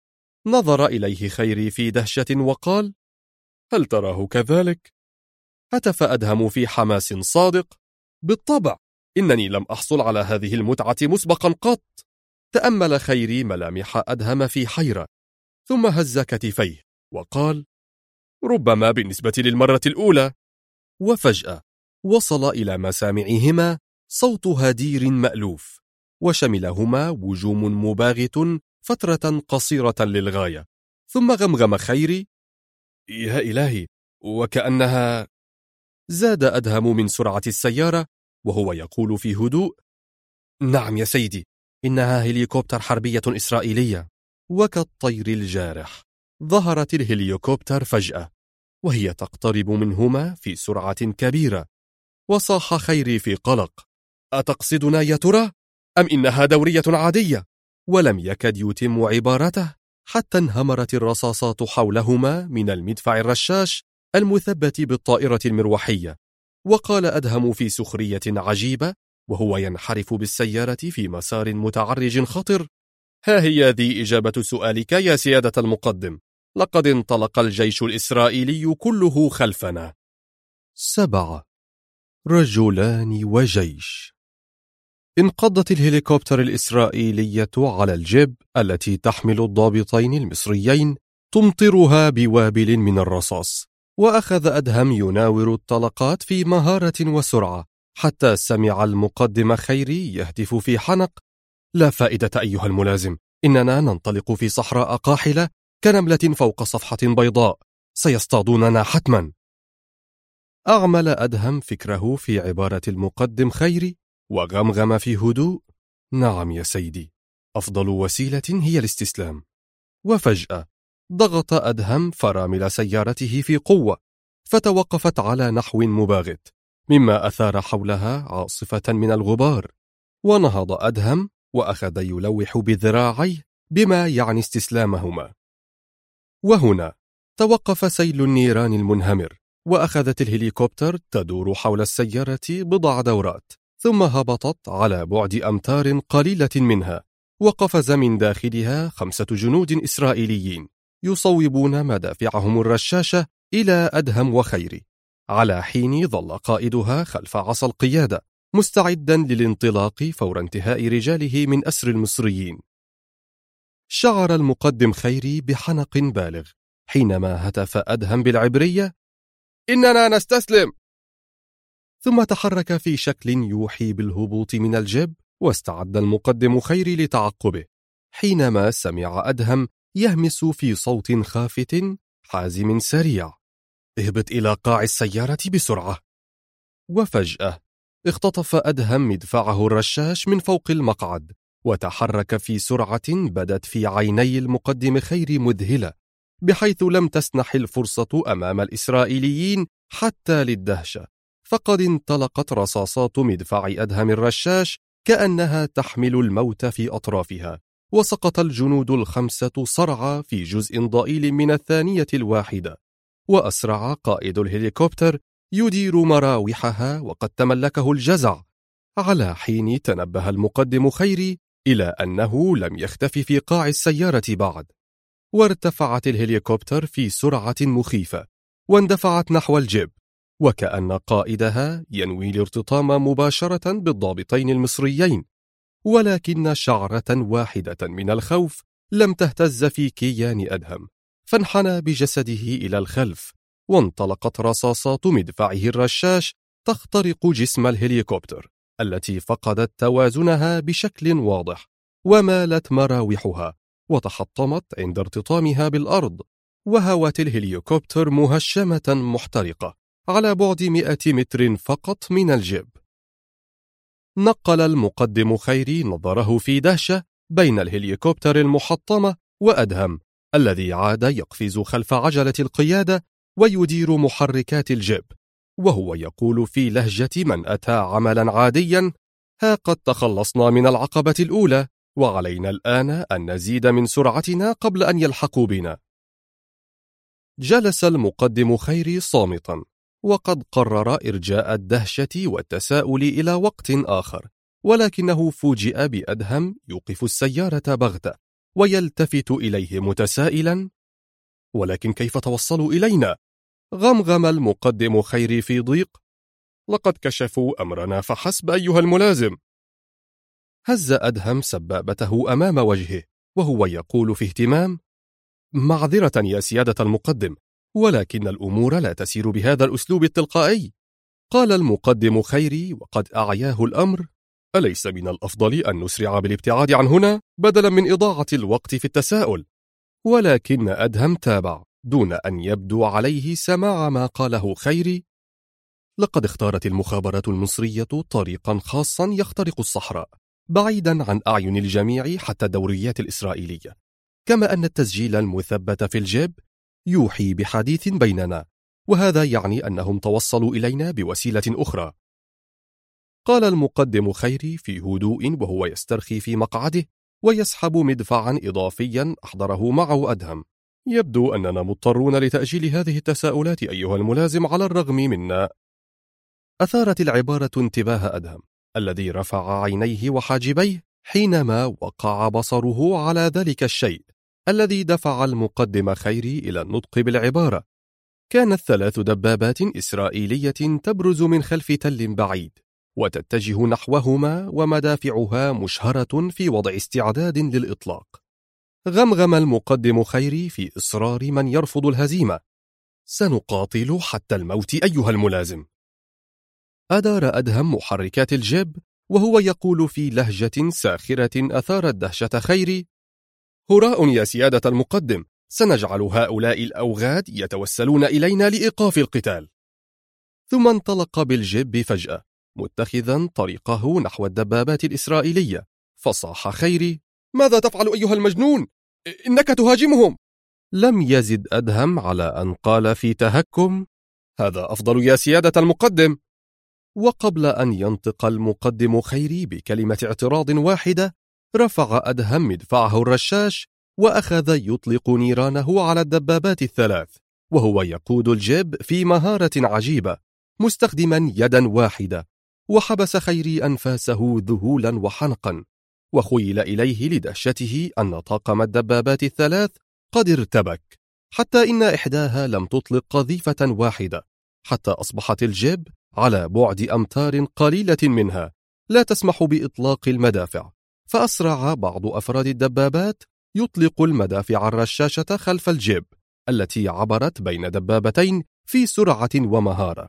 نظر إليه خيري في دهشة وقال: هل تراه كذلك؟ هتف أدهم في حماس صادق: بالطبع، إنني لم أحصل على هذه المتعة مسبقا قط. تأمل خيري ملامح أدهم في حيرة، ثم هز كتفيه وقال: ربما بالنسبة للمرة الأولى. وفجأة وصل إلى مسامعهما صوت هدير مألوف، وشملهما وجوم مباغت فترة قصيرة للغاية. ثم غمغم خيري: يا إلهي، وكأنها... زاد أدهم من سرعة السيارة وهو يقول في هدوء: نعم يا سيدي، إنها هليكوبتر حربية إسرائيلية. وكالطير الجارح ظهرت الهليكوبتر فجأة وهي تقترب منهما في سرعة كبيرة، وصاح خيري في قلق: أتقصدنا يا ترى؟ أم إنها دورية عادية؟ ولم يكد يتم عبارته حتى انهمرت الرصاصات حولهما من المدفع الرشاش المثبت بالطائرة المروحية. وقال أدهم في سخرية عجيبة وهو ينحرف بالسيارة في مسار متعرج خطر: ها هي ذي إجابة سؤالك يا سيادة المقدم، لقد انطلق الجيش الإسرائيلي كله خلفنا. 7. رجلان وجيش. انقضت الهليكوبتر الإسرائيلية على الجيب التي تحمل الضابطين المصريين تمطرها بوابل من الرصاص، وأخذ أدهم يناور الطلقات في مهارة وسرعة حتى سمع المقدم خيري يهتف في حنق: لا فائدة أيها الملازم، إننا ننطلق في صحراء قاحلة كنملة فوق صفحة بيضاء، سيصطادوننا حتما. أعمل أدهم فكره في عبارة المقدم خيري وغمغم في هدوء: نعم يا سيدي، أفضل وسيلة هي الاستسلام. وفجأة ضغط أدهم فرامل سيارته في قوة، فتوقفت على نحو مباغت، مما أثار حولها عاصفة من الغبار. ونهض أدهم وأخذ يلوح بذراعيه بما يعني استسلامهما. وهنا توقف سيل النيران المنهمر، وأخذت الهليكوبتر تدور حول السيارة بضع دورات، ثم هبطت على بعد أمتار قليلة منها، وقفز من داخلها 5 جنود إسرائيليين يصوبون مدافعهم الرشاشة إلى أدهم وخيري، على حين ظل قائدها خلف عصا القيادة مستعدا للانطلاق فور انتهاء رجاله من أسر المصريين. شعر المقدم خيري بحنق بالغ حينما هتف أدهم بالعبرية: إننا نستسلم. ثم تحرك في شكل يوحي بالهبوط من الجب، واستعد المقدم خيري لتعقبه، حينما سمع أدهم يهمس في صوت خافت حازم سريع: اهبط إلى قاع السيارة بسرعة. وفجأة اختطف أدهم مدفعه الرشاش من فوق المقعد، وتحرك في سرعة بدت في عيني المقدم خيري مذهلة، بحيث لم تسنح الفرصة أمام الإسرائيليين حتى للدهشة، فقد انطلقت رصاصات مدفع أدهم الرشاش كأنها تحمل الموت في أطرافها، وسقط الجنود ال5 صرعى في جزء ضئيل من الثانية الواحدة. وأسرع قائد الهليكوبتر يدير مراوحها وقد تملكه الجزع، على حين تنبه المقدم خيري إلى أنه لم يختفي في قاع السيارة بعد. وارتفعت الهليكوبتر في سرعة مخيفة، واندفعت نحو الجب، وكأن قائدها ينوي الارتطام مباشرة بالضابطين المصريين، ولكن شعرة واحدة من الخوف لم تهتز في كيان أدهم، فانحنى بجسده إلى الخلف، وانطلقت رصاصات مدفعه الرشاش تخترق جسم الهليكوبتر التي فقدت توازنها بشكل واضح، ومالت مراوحها وتحطمت عند ارتطامها بالأرض، وهوت الهليكوبتر مهشمة محترقة على بعد 100 متر فقط من الجب. نقل المقدم خيري نظره في دهشة بين الهليكوبتر المحطمة وأدهم الذي عاد يقفز خلف عجلة القيادة ويدير محركات الجب، وهو يقول في لهجة من أتى عملا عاديا: ها قد تخلصنا من العقبة الأولى، وعلينا الآن أن نزيد من سرعتنا قبل أن يلحقوا بنا. جلس المقدم خيري صامتا، وقد قرر إرجاء الدهشة والتساؤل إلى وقت آخر، ولكنه فوجئ بأدهم يوقف السيارة بغتة ويلتفت إليه متسائلا: ولكن كيف توصلوا إلينا؟ غمغم المقدم خيري في ضيق: لقد كشفوا أمرنا فحسب أيها الملازم. هز أدهم سبابته أمام وجهه وهو يقول في اهتمام: معذرة يا سيادة المقدم، ولكن الأمور لا تسير بهذا الأسلوب التلقائي. قال المقدم خيري وقد أعياه الأمر: أليس من الأفضل أن نسرع بالابتعاد عن هنا بدلا من إضاعة الوقت في التساؤل؟ ولكن أدهم تابع دون أن يبدو عليه سماع ما قاله خيري: لقد اختارت المخابرات المصرية طريقا خاصا يخترق الصحراء بعيدا عن أعين الجميع حتى الدوريات الإسرائيلية، كما أن التسجيل المثبت في الجيب يوحي بحديث بيننا، وهذا يعني أنهم توصلوا إلينا بوسيلة أخرى. قال المقدم خيري في هدوء وهو يسترخي في مقعده ويسحب مدفعا إضافيا أحضره معه أدهم: يبدو أننا مضطرون لتأجيل هذه التساؤلات أيها الملازم على الرغم منا. أثارت العبارة انتباه أدهم الذي رفع عينيه وحاجبيه حينما وقع بصره على ذلك الشيء الذي دفع المقدم خيري إلى النطق بالعبارة. كانت 3 دبابات إسرائيلية تبرز من خلف تل بعيد وتتجه نحوهما، ومدافعها مشهرة في وضع استعداد للإطلاق. غمغم المقدم خيري في إصرار من يرفض الهزيمة: سنقاتل حتى الموت أيها الملازم. أدار أدهم محركات الجيب وهو يقول في لهجة ساخرة أثارت دهشة خيري: هراء يا سيادة المقدم، سنجعل هؤلاء الأوغاد يتوسلون إلينا لإيقاف القتال. ثم انطلق بالجيب فجأة متخذا طريقه نحو الدبابات الإسرائيلية، فصاح خيري: ماذا تفعل أيها المجنون؟ إنك تهاجمهم. لم يزد أدهم على أن قال في تهكم: هذا أفضل يا سيادة المقدم. وقبل أن ينطق المقدم خيري بكلمة اعتراض واحدة، رفع أدهم مدفعه الرشاش وأخذ يطلق نيرانه على الدبابات الثلاث، وهو يقود الجيب في مهارة عجيبة مستخدما يدا واحدة. وحبس خيري أنفاسه ذهولا وحنقا، وخيل إليه لدهشته أن طاقم الدبابات الثلاث قد ارتبك، حتى إن إحداها لم تطلق قذيفة واحدة، حتى أصبحت الجيب على بعد أمتار قليلة منها لا تسمح بإطلاق المدافع. فأسرع بعض أفراد الدبابات يطلق المدافع الرشاشة خلف الجيب التي عبرت بين دبابتين في سرعة ومهارة.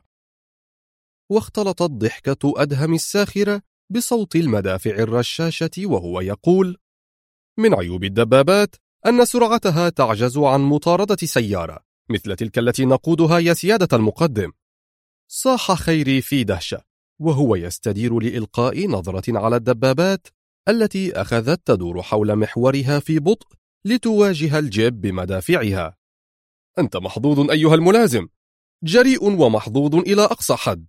واختلطت ضحكة أدهم الساخرة بصوت المدافع الرشاشة وهو يقول: من عيوب الدبابات أن سرعتها تعجز عن مطاردة سيارة مثل تلك التي نقودها يا سيادة المقدم. صاح خيري في دهشة وهو يستدير لإلقاء نظرة على الدبابات التي أخذت تدور حول محورها في بطء لتواجه الجيب بمدافعها. أنت محظوظ أيها الملازم، جريء ومحظوظ إلى أقصى حد.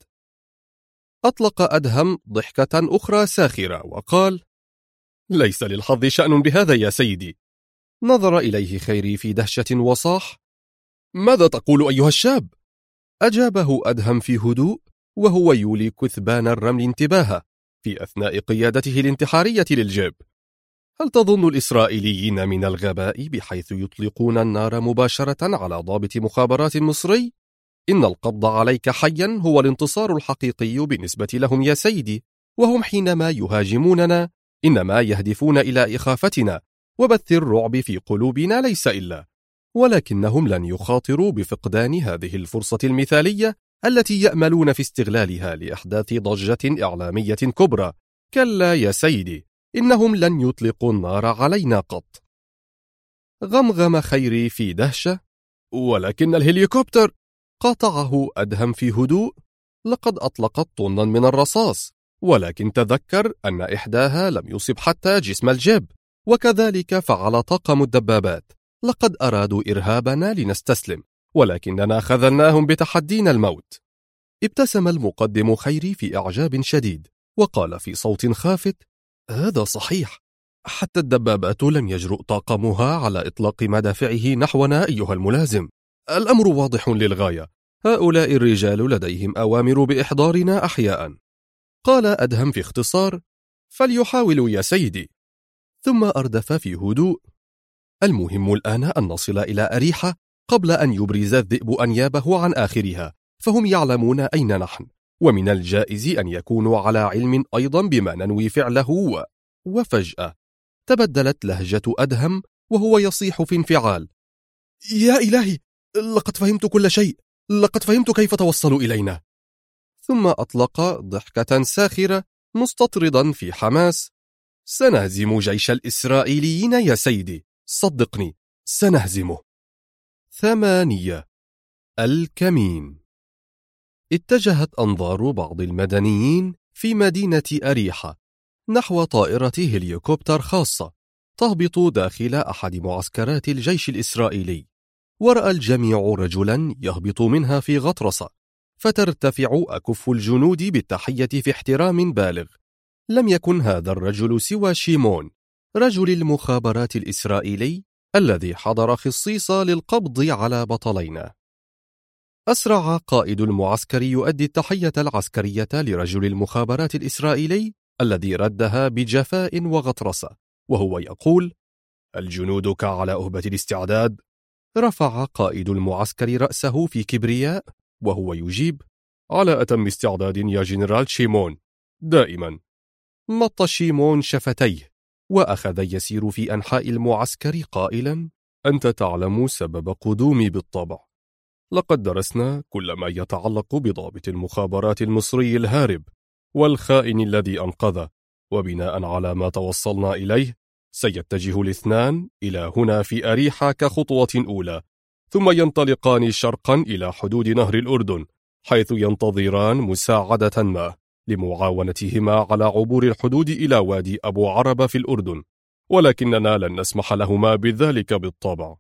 أطلق أدهم ضحكة أخرى ساخرة وقال: ليس للحظ شأن بهذا يا سيدي. نظر إليه خيري في دهشة وصاح: ماذا تقول أيها الشاب؟ أجابه أدهم في هدوء وهو يولي كثبان الرمل انتباهه في أثناء قيادته الانتحارية للجيب: هل تظن الإسرائيليين من الغباء بحيث يطلقون النار مباشرة على ضابط مخابرات مصري؟ إن القبض عليك حيا هو الانتصار الحقيقي بالنسبة لهم يا سيدي، وهم حينما يهاجموننا إنما يهدفون إلى إخافتنا وبث الرعب في قلوبنا ليس إلا، ولكنهم لن يخاطروا بفقدان هذه الفرصة المثالية التي يأملون في استغلالها لإحداث ضجة إعلامية كبرى. كلا يا سيدي، إنهم لن يطلقوا النار علينا قط. غمغم خيري في دهشة: ولكن الهليكوبتر. قاطعه أدهم في هدوء: لقد أطلقت طنا من الرصاص، ولكن تذكر أن إحداها لم يصب حتى جسم الجيب، وكذلك فعل طاقم الدبابات. لقد أرادوا إرهابنا لنستسلم، ولكننا خذلناهم بتحدينا الموت. ابتسم المقدم خيري في إعجاب شديد وقال في صوت خافت: هذا صحيح، حتى الدبابات لم يجرؤ طاقمها على إطلاق مدافعه نحونا أيها الملازم. الأمر واضح للغاية، هؤلاء الرجال لديهم أوامر بإحضارنا أحياء. قال أدهم في اختصار: فليحاولوا يا سيدي. ثم أردف في هدوء: المهم الآن أن نصل إلى أريحة قبل أن يبرز الذئب أنيابه عن آخرها، فهم يعلمون أين نحن، ومن الجائز أن يكونوا على علم أيضا بما ننوي فعله. وفجأة تبدلت لهجة أدهم وهو يصيح في انفعال: يا إلهي، لقد فهمت كل شيء، لقد فهمت كيف توصلوا إلينا. ثم أطلق ضحكة ساخرة مستطردا في حماس: سنهزم جيش الإسرائيليين يا سيدي، صدقني سنهزمه. 8. الكمين. اتجهت أنظار بعض المدنيين في مدينة أريحة نحو طائرة هليكوبتر خاصة تهبط داخل أحد معسكرات الجيش الإسرائيلي، ورأى الجميع رجلا يهبط منها في غطرسة، فترتفع أكف الجنود بالتحية في احترام بالغ. لم يكن هذا الرجل سوى شيمون، رجل المخابرات الإسرائيلي الذي حضر خصيصة للقبض على بطلينا. أسرع قائد المعسكر يؤدي التحية العسكرية لرجل المخابرات الإسرائيلي الذي ردها بجفاء وغطرسة، وهو يقول: الجنود على أهبة الاستعداد. رفع قائد المعسكر رأسه في كبرياء وهو يجيب: على أتم استعداد يا جنرال شيمون، دائما. مط شيمون شفتيه وأخذ يسير في أنحاء المعسكر قائلا: أنت تعلم سبب قدومي بالطبع. لقد درسنا كل ما يتعلق بضابط المخابرات المصري الهارب والخائن الذي أنقذه، وبناء على ما توصلنا إليه سيتجه الاثنان إلى هنا في أريحة كخطوة أولى، ثم ينطلقان شرقا إلى حدود نهر الأردن، حيث ينتظران مساعدة ما لمعاونتهما على عبور الحدود إلى وادي أبو عربة في الأردن، ولكننا لن نسمح لهما بذلك بالطبع.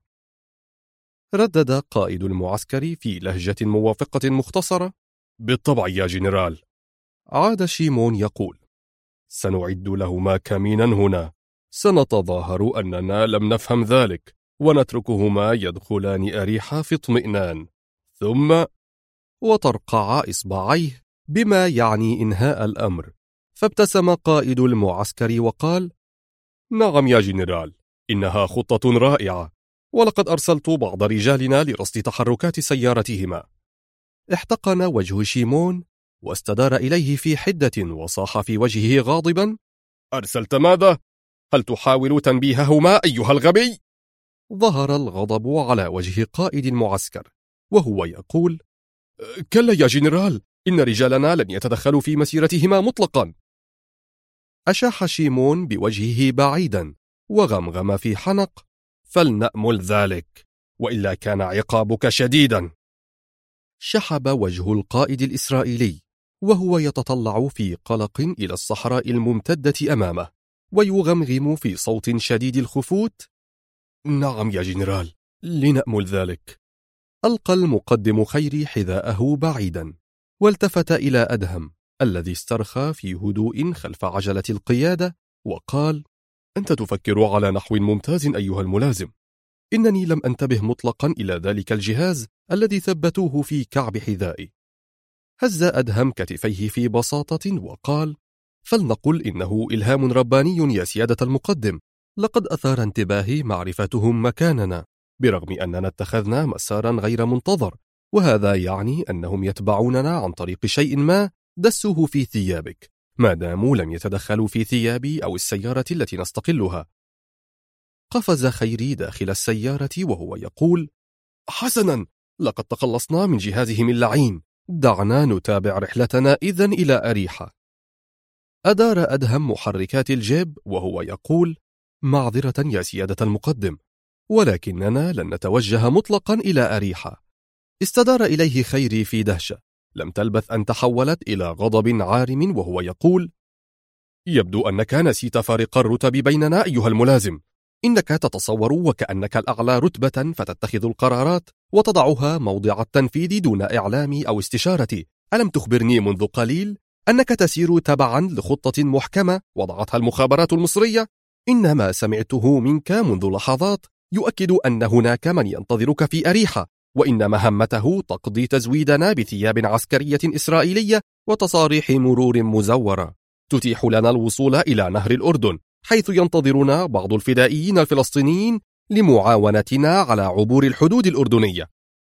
ردد قائد المعسكر في لهجة موافقة مختصرة: بالطبع يا جنرال. عاد شيمون يقول: سنعد لهما كمينا هنا، سنتظاهر أننا لم نفهم ذلك ونتركهما يدخلان أريحة في اطمئنان، ثم وترقع إصبعيه بما يعني إنهاء الأمر، فابتسم قائد المعسكر وقال: نعم يا جنرال، إنها خطة رائعة، ولقد أرسلت بعض رجالنا لرصد تحركات سيارتهما. احتقن وجه شيمون واستدار إليه في حدة وصاح في وجهه غاضبا: أرسلت ماذا؟ هل تحاول تنبيههما أيها الغبي؟ ظهر الغضب على وجه قائد المعسكر وهو يقول: كلا يا جنرال، إن رجالنا لن يتدخلوا في مسيرتهما مطلقا. أشاح شيمون بوجهه بعيدا وغمغم في حنق: فلنأمل ذلك، وإلا كان عقابك شديدا. شحب وجه القائد الإسرائيلي وهو يتطلع في قلق إلى الصحراء الممتدة أمامه ويغمغم في صوت شديد الخفوت: نعم يا جنرال، لنأمل ذلك. ألقى المقدم خيري حذاءه بعيدا والتفت إلى أدهم الذي استرخى في هدوء خلف عجلة القيادة وقال: أنت تفكر على نحو ممتاز أيها الملازم، إنني لم أنتبه مطلقا إلى ذلك الجهاز الذي ثبتوه في كعب حذائي. هز أدهم كتفيه في بساطة وقال: فلنقل إنه إلهام رباني يا سيادة المقدم، لقد أثار انتباهي معرفتهم مكاننا، برغم أننا اتخذنا مسارا غير منتظر، وهذا يعني أنهم يتبعوننا عن طريق شيء ما دسوه في ثيابك، ما داموا لم يتدخلوا في ثيابي أو السيارة التي نستقلها. قفز خيري داخل السيارة وهو يقول: حسنا، لقد تخلصنا من جهازهم اللعين، دعنا نتابع رحلتنا إذن إلى أريحة. أدار أدهم محركات الجيب وهو يقول: معذرة يا سيادة المقدم، ولكننا لن نتوجه مطلقا إلى أريحة. استدار إليه خيري في دهشة لم تلبث أن تحولت إلى غضب عارم وهو يقول: يبدو أنك نسيت فارق الرتب بيننا أيها الملازم، إنك تتصور وكأنك الأعلى رتبة فتتخذ القرارات وتضعها موضع التنفيذ دون إعلامي أو استشارتي. ألم تخبرني منذ قليل أنك تسير تبعا لخطة محكمة وضعتها المخابرات المصرية؟ إنما سمعته منك منذ لحظات يؤكد أن هناك من ينتظرك في أريحة، وإن مهمته تقضي تزويدنا بثياب عسكرية إسرائيلية وتصاريح مرور مزورة تتيح لنا الوصول إلى نهر الأردن، حيث ينتظرنا بعض الفدائيين الفلسطينيين لمعاونتنا على عبور الحدود الأردنية.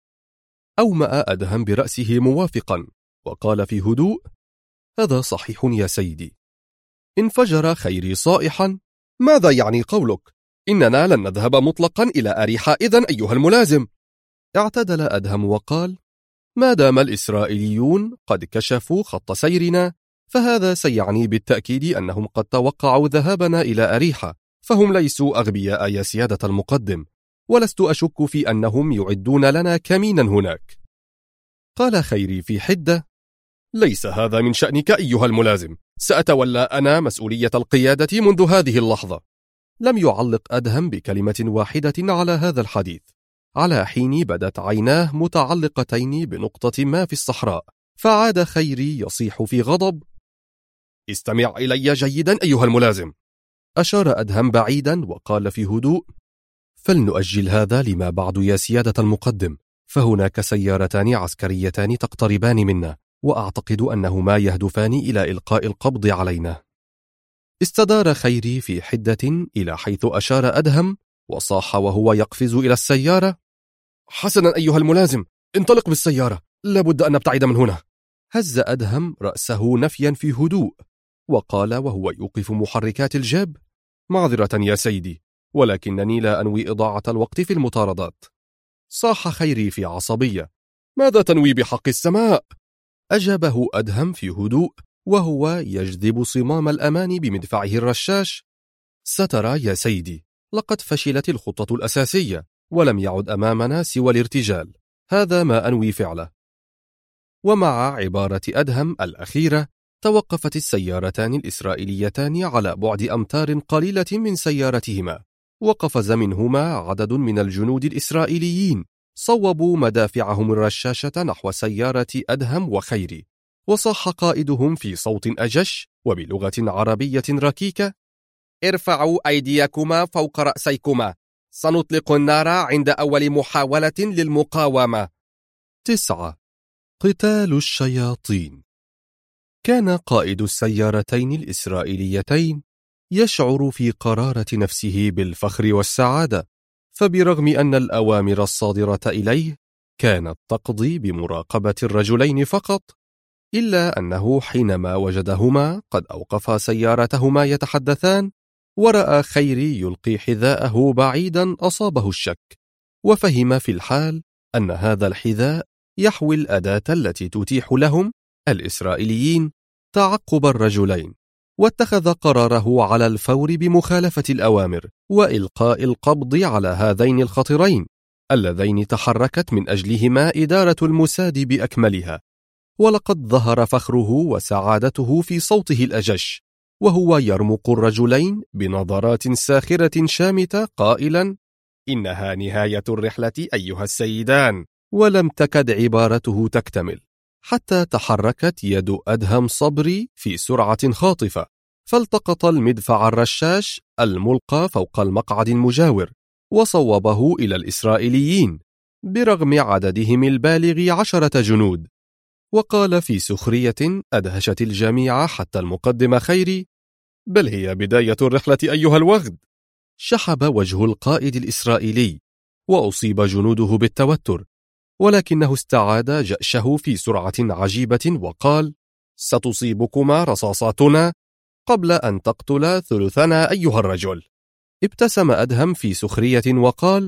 أومأ أدهم برأسه موافقا وقال في هدوء: هذا صحيح يا سيدي. انفجر خيري صائحا: ماذا يعني قولك؟ إننا لن نذهب مطلقا إلى أريحة إذن أيها الملازم. اعتدل أدهم وقال: ما دام الإسرائيليون قد كشفوا خط سيرنا، فهذا سيعني بالتأكيد أنهم قد توقعوا ذهابنا إلى أريحة، فهم ليسوا أغبياء يا سيادة المقدم، ولست أشك في أنهم يعدون لنا كمينا هناك. قال خيري في حدة: ليس هذا من شأنك أيها الملازم، سأتولى أنا مسؤولية القيادة منذ هذه اللحظة. لم يعلق أدهم بكلمة واحدة على هذا الحديث، على حين بدت عيناه متعلقتين بنقطة ما في الصحراء، فعاد خيري يصيح في غضب: استمع إلي جيدا أيها الملازم. أشار أدهم بعيدا وقال في هدوء: فلنؤجل هذا لما بعد يا سيادة المقدم، فهناك سيارتان عسكريتان تقتربان منا، وأعتقد أنهما يهدفان إلى إلقاء القبض علينا. استدار خيري في حدة إلى حيث أشار أدهم وصاح وهو يقفز إلى السيارة: حسنا أيها الملازم، انطلق بالسيارة، لابد أن نبتعد من هنا. هز أدهم رأسه نفيا في هدوء وقال وهو يوقف محركات الجيب: معذرة يا سيدي، ولكنني لا أنوي إضاعة الوقت في المطاردات. صاح خيري في عصبية ماذا تنوي بحق السماء؟ أجابه أدهم في هدوء وهو يجذب صمام الأمان بمدفعه الرشاش. سترى يا سيدي، لقد فشلت الخطة الأساسية ولم يعد أمامنا سوى الارتجال. هذا ما أنوي فعله. ومع عبارة أدهم الأخيرة توقفت السيارتان الإسرائيليتان على بعد أمتار قليلة من سيارتهما، وقفز منهما عدد من الجنود الإسرائيليين صوبوا مدافعهم الرشاشة نحو سيارة أدهم وخيري، وصاح قائدهم في صوت أجش وبلغة عربية ركيكة: ارفعوا أيديكما فوق رأسيكما، سنطلق النار عند أول محاولة للمقاومة. 9. قتال الشياطين. كان قائد السيارتين الإسرائيليتين يشعر في قرارة نفسه بالفخر والسعادة، فبرغم أن الأوامر الصادرة إليه كانت تقضي بمراقبة الرجلين فقط، إلا أنه حينما وجدهما قد أوقفا سيارتهما يتحدثان ورأى خيري يلقي حذاءه بعيدا أصابه الشك، وفهم في الحال أن هذا الحذاء يحوي الأداة التي تتيح لهم الإسرائيليين تعقب الرجلين، واتخذ قراره على الفور بمخالفة الأوامر وإلقاء القبض على هذين الخطرين اللذين تحركت من أجلهما إدارة الموساد بأكملها. ولقد ظهر فخره وسعادته في صوته الأجش وهو يرمق الرجلين بنظرات ساخرة شامتة قائلا: إنها نهاية الرحلة أيها السيدان. ولم تكد عبارته تكتمل حتى تحركت يد أدهم صبري في سرعة خاطفة، فالتقط المدفع الرشاش الملقى فوق المقعد المجاور وصوبه إلى الإسرائيليين برغم عددهم البالغ 10 جنود، وقال في سخرية أدهشت الجميع حتى المقدم خيري: بل هي بداية الرحلة أيها الوغد. شحب وجه القائد الإسرائيلي وأصيب جنوده بالتوتر، ولكنه استعاد جأشه في سرعة عجيبة وقال: ستصيبكما رصاصاتنا قبل أن تقتل ثلثنا أيها الرجل. ابتسم أدهم في سخرية وقال: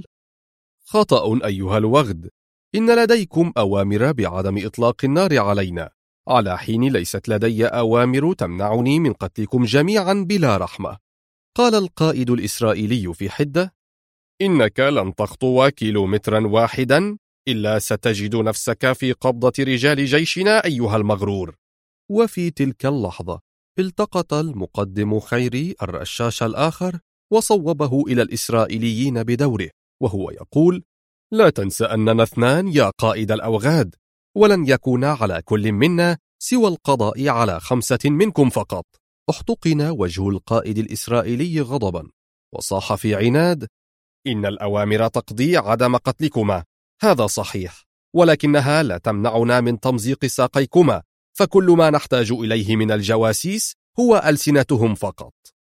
خطأ أيها الوغد، إن لديكم أوامر بعدم إطلاق النار علينا، على حين ليست لدي أوامر تمنعني من قتلكم جميعا بلا رحمة. قال القائد الإسرائيلي في حدة: إنك لن تخطو كيلومترا واحدا إلا ستجد نفسك في قبضة رجال جيشنا أيها المغرور. وفي تلك اللحظة التقط المقدم خيري الرشاش الآخر وصوبه إلى الإسرائيليين بدوره وهو يقول: لا تنسى أننا 2 يا قائد الأوغاد، ولن يكون على كل منا سوى القضاء على 5 منكم فقط. احتقن وجه القائد الإسرائيلي غضبا وصاح في عناد: إن الأوامر تقضي عدم قتلكما، هذا صحيح، ولكنها لا تمنعنا من تمزيق ساقيكما، فكل ما نحتاج إليه من الجواسيس هو ألسنتهم فقط.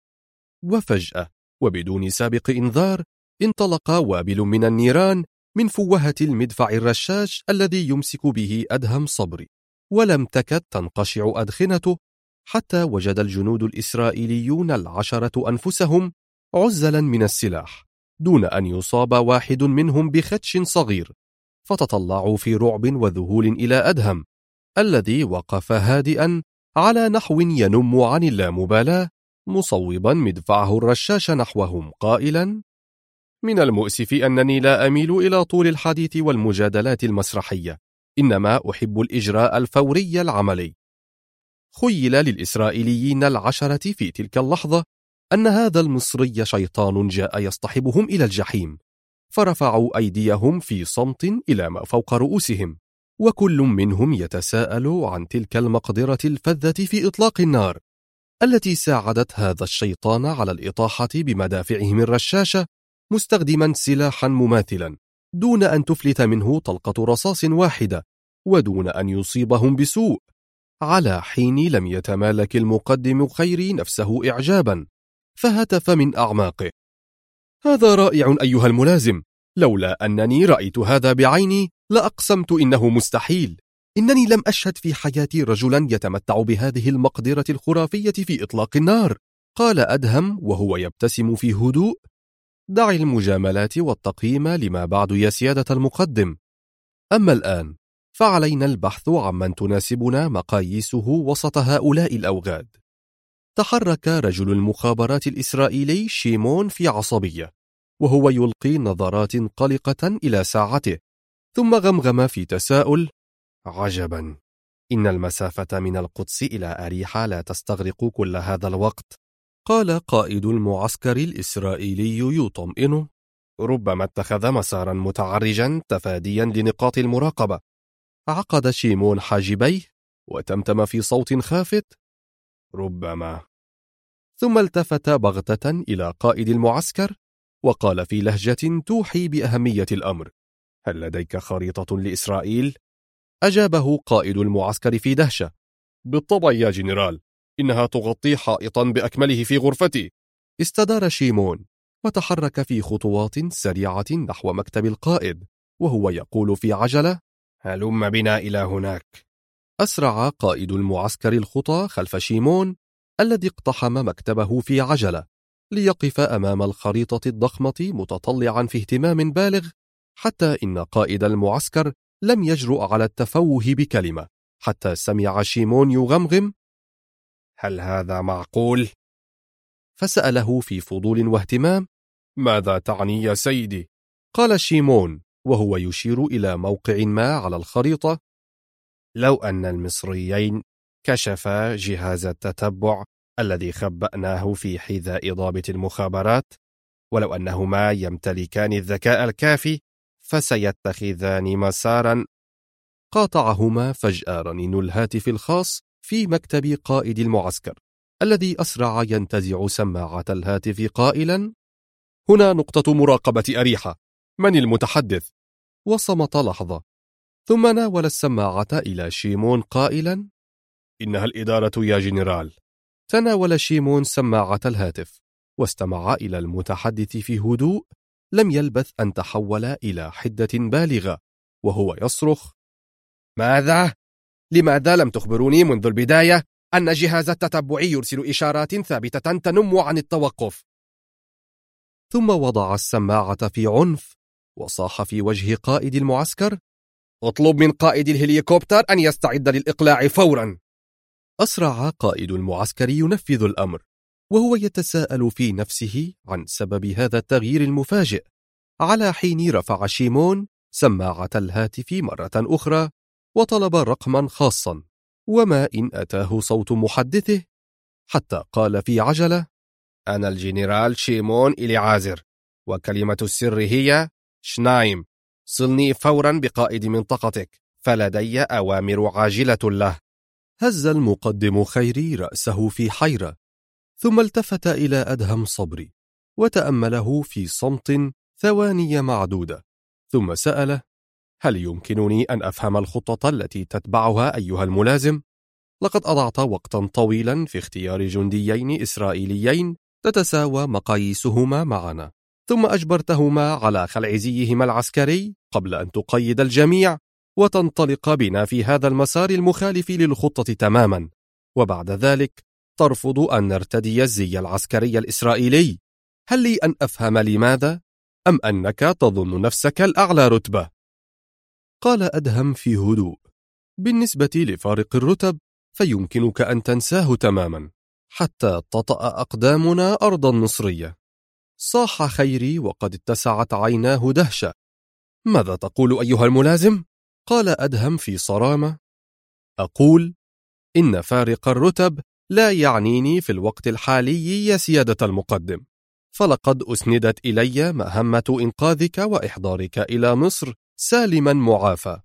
وفجأة وبدون سابق إنذار انطلق وابل من النيران من فوهة المدفع الرشاش الذي يمسك به أدهم صبري، ولم تكد تنقشع أدخنته حتى وجد الجنود الإسرائيليون 10 أنفسهم عزلا من السلاح دون أن يصاب واحد منهم بخدش صغير، فتطلعوا في رعب وذهول إلى أدهم الذي وقف هادئا على نحو ينم عن اللامبالاة مصوبا مدفعه الرشاش نحوهم قائلا: من المؤسف أنني لا أميل إلى طول الحديث والمجادلات المسرحية، إنما أحب الإجراء الفوري العملي. خيل للإسرائيليين 10 في تلك اللحظة أن هذا المصري شيطان جاء يصطحبهم إلى الجحيم، فرفعوا أيديهم في صمت إلى ما فوق رؤوسهم، وكل منهم يتساءل عن تلك المقدرة الفذة في إطلاق النار التي ساعدت هذا الشيطان على الإطاحة بمدافعهم الرشاشة مستخدما سلاحا مماثلا دون أن تفلت منه طلقة رصاص واحدة ودون أن يصيبهم بسوء، على حين لم يتمالك المقدم خيري نفسه إعجابا فهتف من أعماقه: هذا رائع أيها الملازم، لولا أنني رأيت هذا بعيني لأقسمت إنه مستحيل. إنني لم أشهد في حياتي رجلا يتمتع بهذه المقدرة الخرافية في إطلاق النار. قال أدهم وهو يبتسم في هدوء: دع المجاملات والتقييم لما بعد يا سيادة المقدم، أما الآن فعلينا البحث عمن تناسبنا مقاييسه وسط هؤلاء الأوغاد. تحرك رجل المخابرات الإسرائيلي شيمون في عصبية، وهو يلقي نظرات قلقة إلى ساعته، ثم غمغم في تساؤل: عجبا، إن المسافة من القدس إلى أريحة لا تستغرق كل هذا الوقت. قال قائد المعسكر الإسرائيلي يطمئنه: ربما اتخذ مسارا متعرجا تفاديا لنقاط المراقبة. عقد شيمون حاجبيه وتمتم في صوت خافت: ربما. ثم التفت بغتة إلى قائد المعسكر وقال في لهجة توحي بأهمية الأمر: هل لديك خريطة لإسرائيل؟ أجابه قائد المعسكر في دهشة: بالطبع يا جنرال، إنها تغطي حائطا بأكمله في غرفتي. استدار شيمون وتحرك في خطوات سريعة نحو مكتب القائد، وهو يقول في عجلة: هلم بنا إلى هناك. أسرع قائد المعسكر الخطى خلف شيمون الذي اقتحم مكتبه في عجلة، ليقف أمام الخريطة الضخمة متطلعا في اهتمام بالغ، حتى إن قائد المعسكر لم يجرؤ على التفوه بكلمة، حتى سمع شيمون يغمغم: هل هذا معقول؟ فسأله في فضول واهتمام: ماذا تعني يا سيدي؟ قال شيمون وهو يشير إلى موقع ما على الخريطة: لو أن المصريين كشفا جهاز التتبع الذي خبأناه في حذاء ضابط المخابرات، ولو أنهما يمتلكان الذكاء الكافي فسيتخذان مسارا. قاطعهما فجأة رنين الهاتف الخاص في مكتب قائد المعسكر، الذي أسرع ينتزع سماعة الهاتف قائلا: هنا نقطة مراقبة أريحة، من المتحدث؟ وصمت لحظة، ثم ناول السماعة إلى شيمون قائلا: إنها الإدارة يا جنرال. تناول شيمون سماعة الهاتف واستمع إلى المتحدث في هدوء لم يلبث أن تحول إلى حدة بالغة، وهو يصرخ: ماذا؟ لماذا لم تخبروني منذ البداية أن جهاز التتبع يرسل إشارات ثابتة تنم عن التوقف؟ ثم وضع السماعة في عنف وصاح في وجه قائد المعسكر: اطلب من قائد الهليكوبتر أن يستعد للإقلاع فورا. أسرع قائد المعسكر ينفذ الأمر، وهو يتساءل في نفسه عن سبب هذا التغيير المفاجئ، على حين رفع شيمون سماعة الهاتف مرة أخرى وطلب رقما خاصا، وما إن أتاه صوت محدثه، حتى قال في عجلة: أنا الجنرال شيمون إليعازر، وكلمة السر هي شنايم. صلني فورا بقائد منطقتك، فلدي أوامر عاجلة له. هز المقدم خيري رأسه في حيرة، ثم التفت إلى أدهم صبري وتأمله في صمت ثواني معدودة، ثم سأله: هل يمكنني أن أفهم الخطة التي تتبعها أيها الملازم؟ لقد أضعت وقتا طويلا في اختيار جنديين إسرائيليين تتساوى مقاييسهما معنا، ثم أجبرتهما على خلع زيهما العسكري قبل أن تقيد الجميع وتنطلق بنا في هذا المسار المخالف للخطة تماما، وبعد ذلك ترفض أن نرتدي الزي العسكري الإسرائيلي. هل لي أن أفهم لماذا؟ أم أنك تظن نفسك الأعلى رتبة؟ قال أدهم في هدوء: بالنسبة لفارق الرتب فيمكنك أن تنساه تماما حتى تطأ أقدامنا أرضا مصرية. صاح خيري وقد اتسعت عيناه دهشة. ماذا تقول أيها الملازم؟ قال أدهم في صرامة: أقول إن فارق الرتب لا يعنيني في الوقت الحالي يا سيادة المقدم، فلقد أسندت إلي مهمة إنقاذك وإحضارك إلى مصر سالما معافى،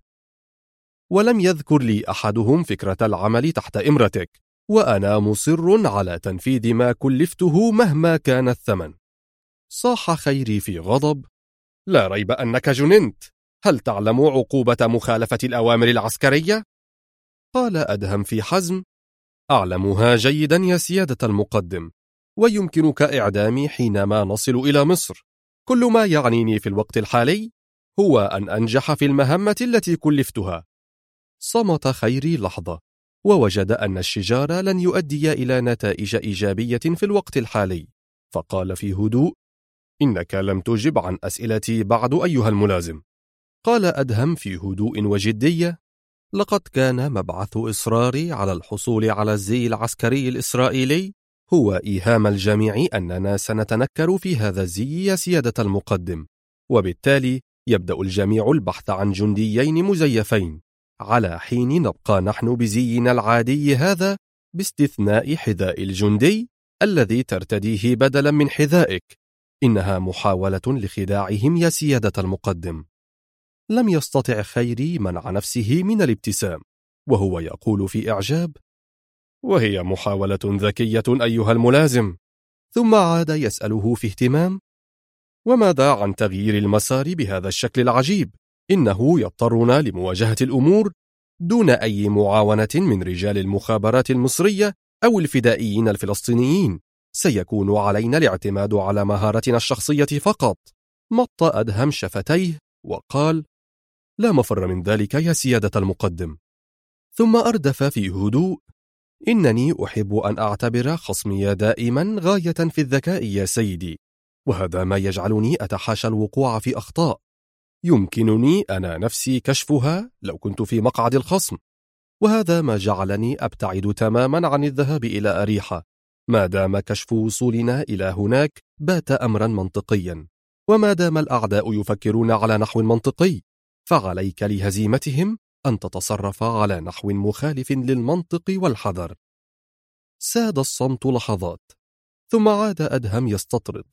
ولم يذكر لي أحدهم فكرة العمل تحت إمرتك، وأنا مصر على تنفيذ ما كلفته مهما كان الثمن. صاح خيري في غضب: لا ريب أنك جننت، هل تعلم عقوبة مخالفة الأوامر العسكرية؟ قال أدهم في حزم: أعلمها جيدا يا سيادة المقدم، ويمكنك إعدامي حينما نصل إلى مصر. كل ما يعنيني في الوقت الحالي هو أن أنجح في المهمة التي كلفتها. صمت خيري لحظة، ووجد أن الشجار لن يؤدي إلى نتائج إيجابية في الوقت الحالي، فقال في هدوء: إنك لم تجب عن أسئلتي بعد أيها الملازم. قال أدهم في هدوء وجدية: لقد كان مبعث إصراري على الحصول على الزي العسكري الإسرائيلي هو إيهام الجميع أننا سنتنكر في هذا الزي يا سيادة المقدم، وبالتالي يبدأ الجميع البحث عن جنديين مزيفين، على حين نبقى نحن بزينا العادي هذا باستثناء حذاء الجندي الذي ترتديه بدلا من حذائك. إنها محاولة لخداعهم يا سيادة المقدم. لم يستطع خيري منع نفسه من الابتسام وهو يقول في إعجاب: وهي محاولة ذكية أيها الملازم. ثم عاد يسأله في اهتمام: وماذا عن تغيير المسار بهذا الشكل العجيب؟ إنه يضطرنا لمواجهة الأمور دون أي معاونة من رجال المخابرات المصرية أو الفدائيين الفلسطينيين. سيكون علينا الاعتماد على مهارتنا الشخصية فقط. مط أدهم شفتيه وقال: لا مفر من ذلك يا سيادة المقدم. ثم أردف في هدوء: إنني أحب أن أعتبر خصمي دائما غاية في الذكاء يا سيدي، وهذا ما يجعلني أتحاشى الوقوع في أخطاء يمكنني أنا نفسي كشفها لو كنت في مقعد الخصم، وهذا ما جعلني أبتعد تماما عن الذهاب إلى أريحة ما دام كشف وصولنا إلى هناك بات أمرا منطقيا، وما دام الأعداء يفكرون على نحو منطقي فعليك لهزيمتهم أن تتصرف على نحو مخالف للمنطق والحذر. ساد الصمت لحظات، ثم عاد أدهم يستطرد: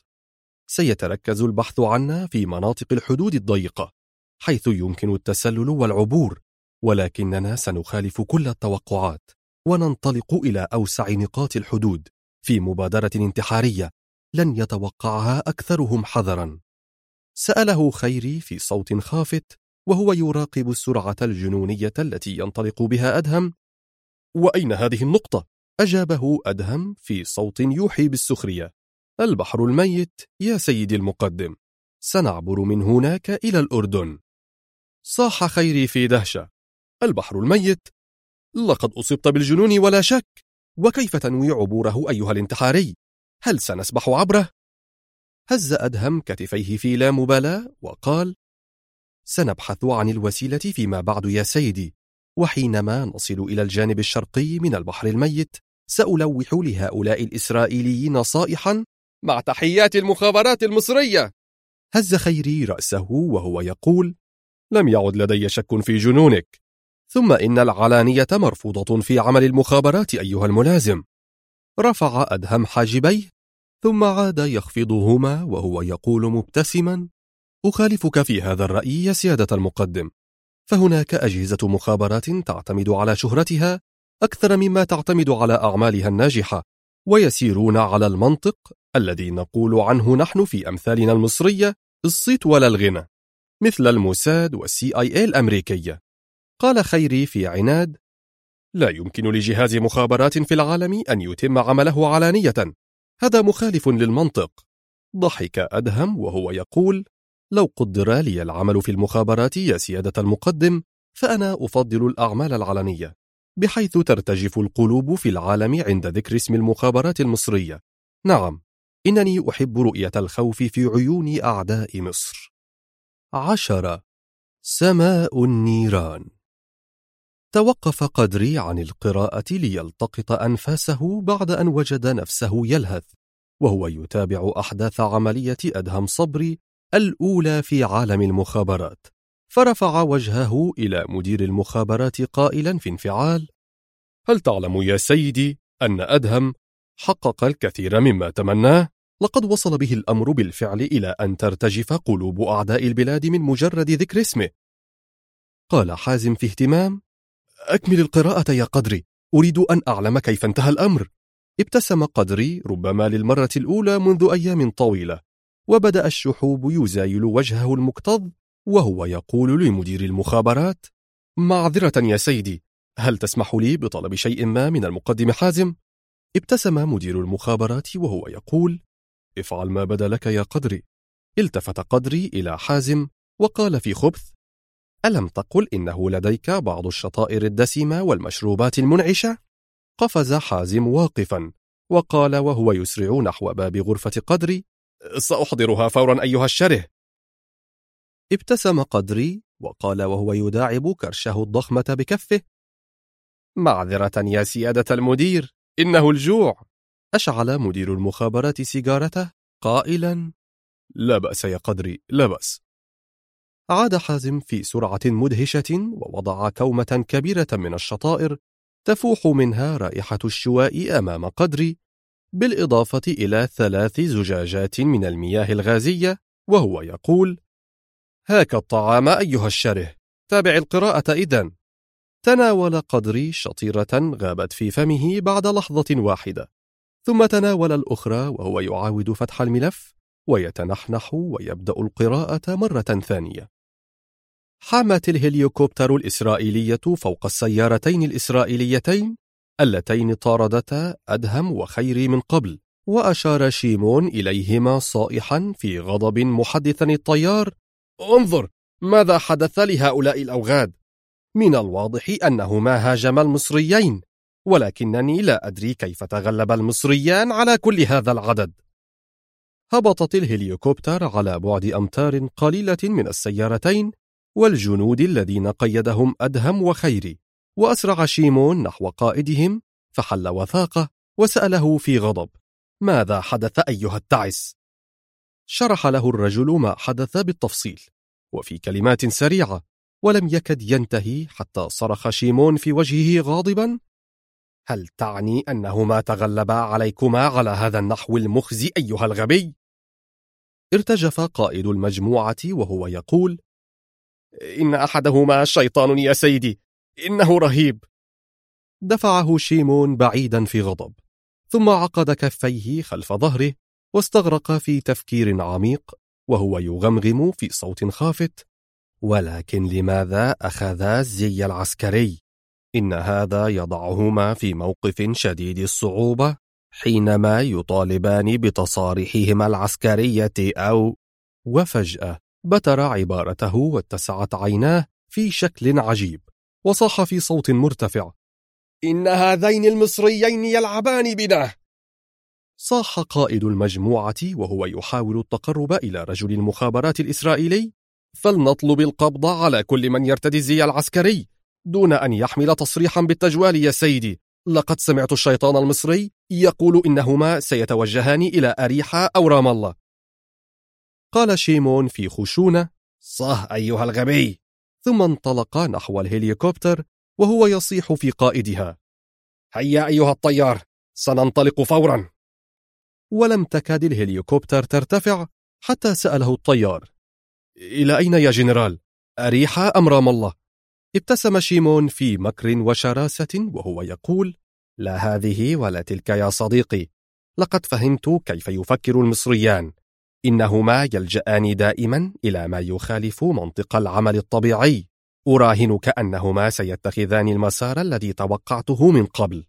سيتركز البحث عنا في مناطق الحدود الضيقة حيث يمكن التسلل والعبور، ولكننا سنخالف كل التوقعات وننطلق إلى أوسع نقاط الحدود في مبادرة انتحارية لن يتوقعها أكثرهم حذرا. سأله خيري في صوت خافت وهو يراقب السرعة الجنونية التي ينطلق بها أدهم. وأين هذه النقطة؟ أجابه أدهم في صوت يوحي بالسخرية: البحر الميت يا سيدي المقدم، سنعبر من هناك إلى الأردن. صاح خيري في دهشة: البحر الميت؟ لقد أصبت بالجنون ولا شك، وكيف تنوي عبوره أيها الانتحاري؟ هل سنسبح عبره؟ هز أدهم كتفيه في لا مبالاة وقال: سنبحث عن الوسيلة فيما بعد يا سيدي، وحينما نصل إلى الجانب الشرقي من البحر الميت سألوح لهؤلاء الإسرائيليين صائحا: مع تحيات المخابرات المصرية. هز خيري رأسه وهو يقول: لم يعد لدي شك في جنونك، ثم إن العلانية مرفوضة في عمل المخابرات أيها الملازم. رفع أدهم حاجبيه ثم عاد يخفضهما وهو يقول مبتسما: أخالفك في هذا الرأي يا سيادة المقدم، فهناك أجهزة مخابرات تعتمد على شهرتها أكثر مما تعتمد على أعمالها الناجحة، ويسيرون على المنطق الذي نقول عنه نحن في أمثالنا المصرية الصيت ولا الغنى، مثل الموساد والCIA الأمريكية. قال خيري في عناد: لا يمكن لجهاز مخابرات في العالم أن يتم عمله علانية، هذا مخالف للمنطق. ضحك أدهم وهو يقول: لو قدر لي العمل في المخابرات يا سيادة المقدم فأنا أفضل الأعمال العلنية، بحيث ترتجف القلوب في العالم عند ذكر اسم المخابرات المصرية. نعم، إنني أحب رؤية الخوف في عيون أعداء مصر. 10. سماء النيران. توقف قدري عن القراءة ليلتقط أنفاسه بعد أن وجد نفسه يلهث وهو يتابع أحداث عملية أدهم صبري الأولى في عالم المخابرات، فرفع وجهه إلى مدير المخابرات قائلا في انفعال: هل تعلم يا سيدي أن أدهم حقق الكثير مما تمناه؟ لقد وصل به الأمر بالفعل إلى أن ترتجف قلوب أعداء البلاد من مجرد ذكر اسمه. قال حازم في اهتمام: أكمل القراءة يا قدري، أريد أن أعلم كيف انتهى الأمر. ابتسم قدري ربما للمرة الأولى منذ أيام طويلة، وبدأ الشحوب يزايل وجهه المكتظ وهو يقول لمدير المخابرات: معذرة يا سيدي، هل تسمح لي بطلب شيء ما من المقدم حازم؟ ابتسم مدير المخابرات وهو يقول: افعل ما بدا لك يا قدري. التفت قدري إلى حازم وقال في خبث: ألم تقل إنه لديك بعض الشطائر الدسمة والمشروبات المنعشة؟ قفز حازم واقفا وقال وهو يسرع نحو باب غرفة قدري: سأحضرها فورا أيها الشره. ابتسم قدري وقال وهو يداعب كرشه الضخمة بكفه: معذرة يا سيادة المدير، إنه الجوع. أشعل مدير المخابرات سيجارته قائلا: لا بأس يا قدري، لا بأس. عاد حازم في سرعة مدهشة ووضع كومة كبيرة من الشطائر تفوح منها رائحة الشواء أمام قدري، بالإضافة إلى 3 زجاجات من المياه الغازية، وهو يقول: هاك الطعام أيها الشره، تابع القراءة إذن. تناول قدري شطيرة غابت في فمه بعد لحظة واحدة، ثم تناول الأخرى وهو يعاود فتح الملف ويتنحنح ويبدأ القراءة مرة ثانية. حامت الهليكوبتر الإسرائيلية فوق السيارتين الإسرائيليتين اللتين طاردتا أدهم وخيري من قبل، وأشار شيمون إليهما صائحا في غضب محدثا الطيار: انظر ماذا حدث لهؤلاء الأوغاد، من الواضح أنهما هاجما المصريين، ولكنني لا أدري كيف تغلب المصريان على كل هذا العدد. هبطت الهليكوبتر على بعد أمتار قليلة من السيارتين والجنود الذين قيدهم أدهم وخيري، وأسرع شيمون نحو قائدهم فحل وثاقه وسأله في غضب: ماذا حدث أيها التعس؟ شرح له الرجل ما حدث بالتفصيل وفي كلمات سريعة، ولم يكد ينتهي حتى صرخ شيمون في وجهه غاضبا: هل تعني أنهما تغلبا عليكما على هذا النحو المخزي أيها الغبي؟ ارتجف قائد المجموعة وهو يقول: إن أحدهما شيطان يا سيدي، إنه رهيب. دفعه شيمون بعيدا في غضب، ثم عقد كفيه خلف ظهره واستغرق في تفكير عميق وهو يغمغم في صوت خافت: ولكن لماذا أخذا الزي العسكري؟ إن هذا يضعهما في موقف شديد الصعوبة حينما يطالبان بتصاريحهما العسكرية أو... وفجأة بتر عبارته واتسعت عيناه في شكل عجيب، وصاح في صوت مرتفع: إن هذين المصريين يلعبان بنا. صاح قائد المجموعة وهو يحاول التقرب إلى رجل المخابرات الإسرائيلي: فلنطلب القبض على كل من يرتدي الزي العسكري دون أن يحمل تصريحا بالتجوال يا سيدي. لقد سمعت الشيطان المصري يقول إنهما سيتوجهان إلى أريحة أو رام الله. قال شيمون في خشونة: صح أيها الغبي. ثم انطلق نحو الهليكوبتر وهو يصيح في قائدها: هيا أيها الطيار، سننطلق فورا. ولم تكاد الهليكوبتر ترتفع حتى سأله الطيار: إلى أين يا جنرال؟ أريحة أم رام الله؟ ابتسم شيمون في مكر وشراسة وهو يقول: لا هذه ولا تلك يا صديقي، لقد فهمت كيف يفكر المصريان، إنهما يلجأان دائما إلى ما يخالف منطق العمل الطبيعي. أراهنك أنهما سيتخذان المسار الذي توقعته من قبل.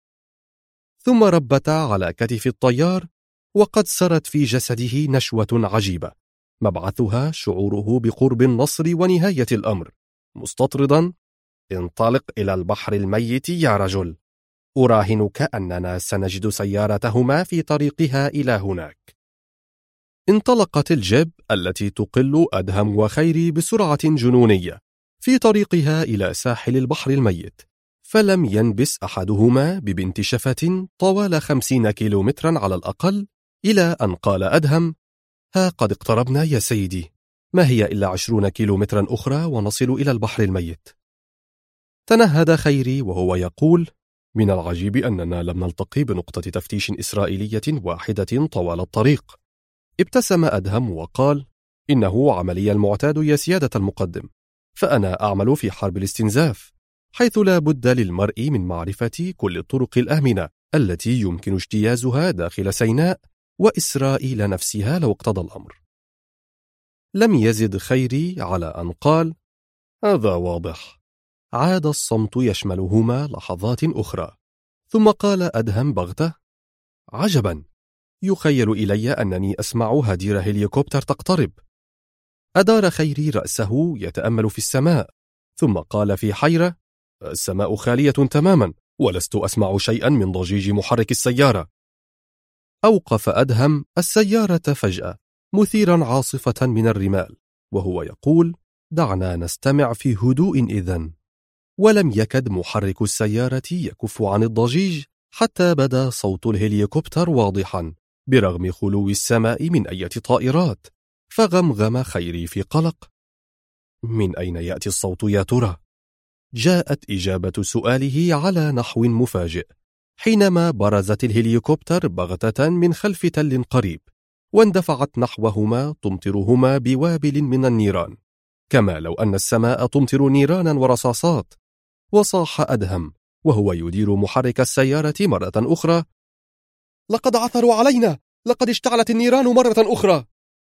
ثم ربتا على كتف الطيار، وقد سرت في جسده نشوة عجيبة مبعثها شعوره بقرب النصر ونهاية الأمر، مستطردا: انطلق إلى البحر الميت يا رجل، أراهنك أننا سنجد سيارتهما في طريقها إلى هناك. انطلقت الجيب التي تقل أدهم وخيري بسرعة جنونية في طريقها إلى ساحل البحر الميت، فلم ينبس أحدهما ببنت شفة طوال 50 كيلومترا على الأقل، إلى أن قال أدهم: ها قد اقتربنا يا سيدي، ما هي إلا 20 كيلومترا أخرى ونصل إلى البحر الميت. تنهد خيري وهو يقول: من العجيب أننا لم نلتقي بنقطة تفتيش إسرائيلية واحدة طوال الطريق. ابتسم أدهم وقال: إنه عملي المعتاد يا سيادة المقدم، فأنا أعمل في حرب الاستنزاف، حيث لا بد للمرء من معرفة كل الطرق الآمنة التي يمكن اجتيازها داخل سيناء وإسرائيل نفسها لو اقتضى الأمر. لم يزد خيري على أن قال: هذا واضح. عاد الصمت يشملهما لحظات أخرى، ثم قال أدهم بغتة: عجبا، يخيل إلي أنني أسمع هدير هليكوبتر تقترب. أدار خيري رأسه يتأمل في السماء، ثم قال في حيرة: السماء خالية تماما، ولست أسمع شيئا من ضجيج محرك السيارة. أوقف أدهم السيارة فجأة مثيرا عاصفة من الرمال وهو يقول: دعنا نستمع في هدوء إذن. ولم يكد محرك السيارة يكف عن الضجيج حتى بدا صوت الهليكوبتر واضحا برغم خلو السماء من أي طائرات. فغمغم خيري في قلق: من أين يأتي الصوت يا ترى؟ جاءت إجابة سؤاله على نحو مفاجئ حينما برزت الهليكوبتر بغتة من خلف تل قريب، واندفعت نحوهما تمطرهما بوابل من النيران، كما لو أن السماء تمطر نيرانا ورصاصات. وصاح أدهم وهو يدير محرك السيارة مرة أخرى: لقد عثروا علينا! لقد اشتعلت النيران مرة أخرى!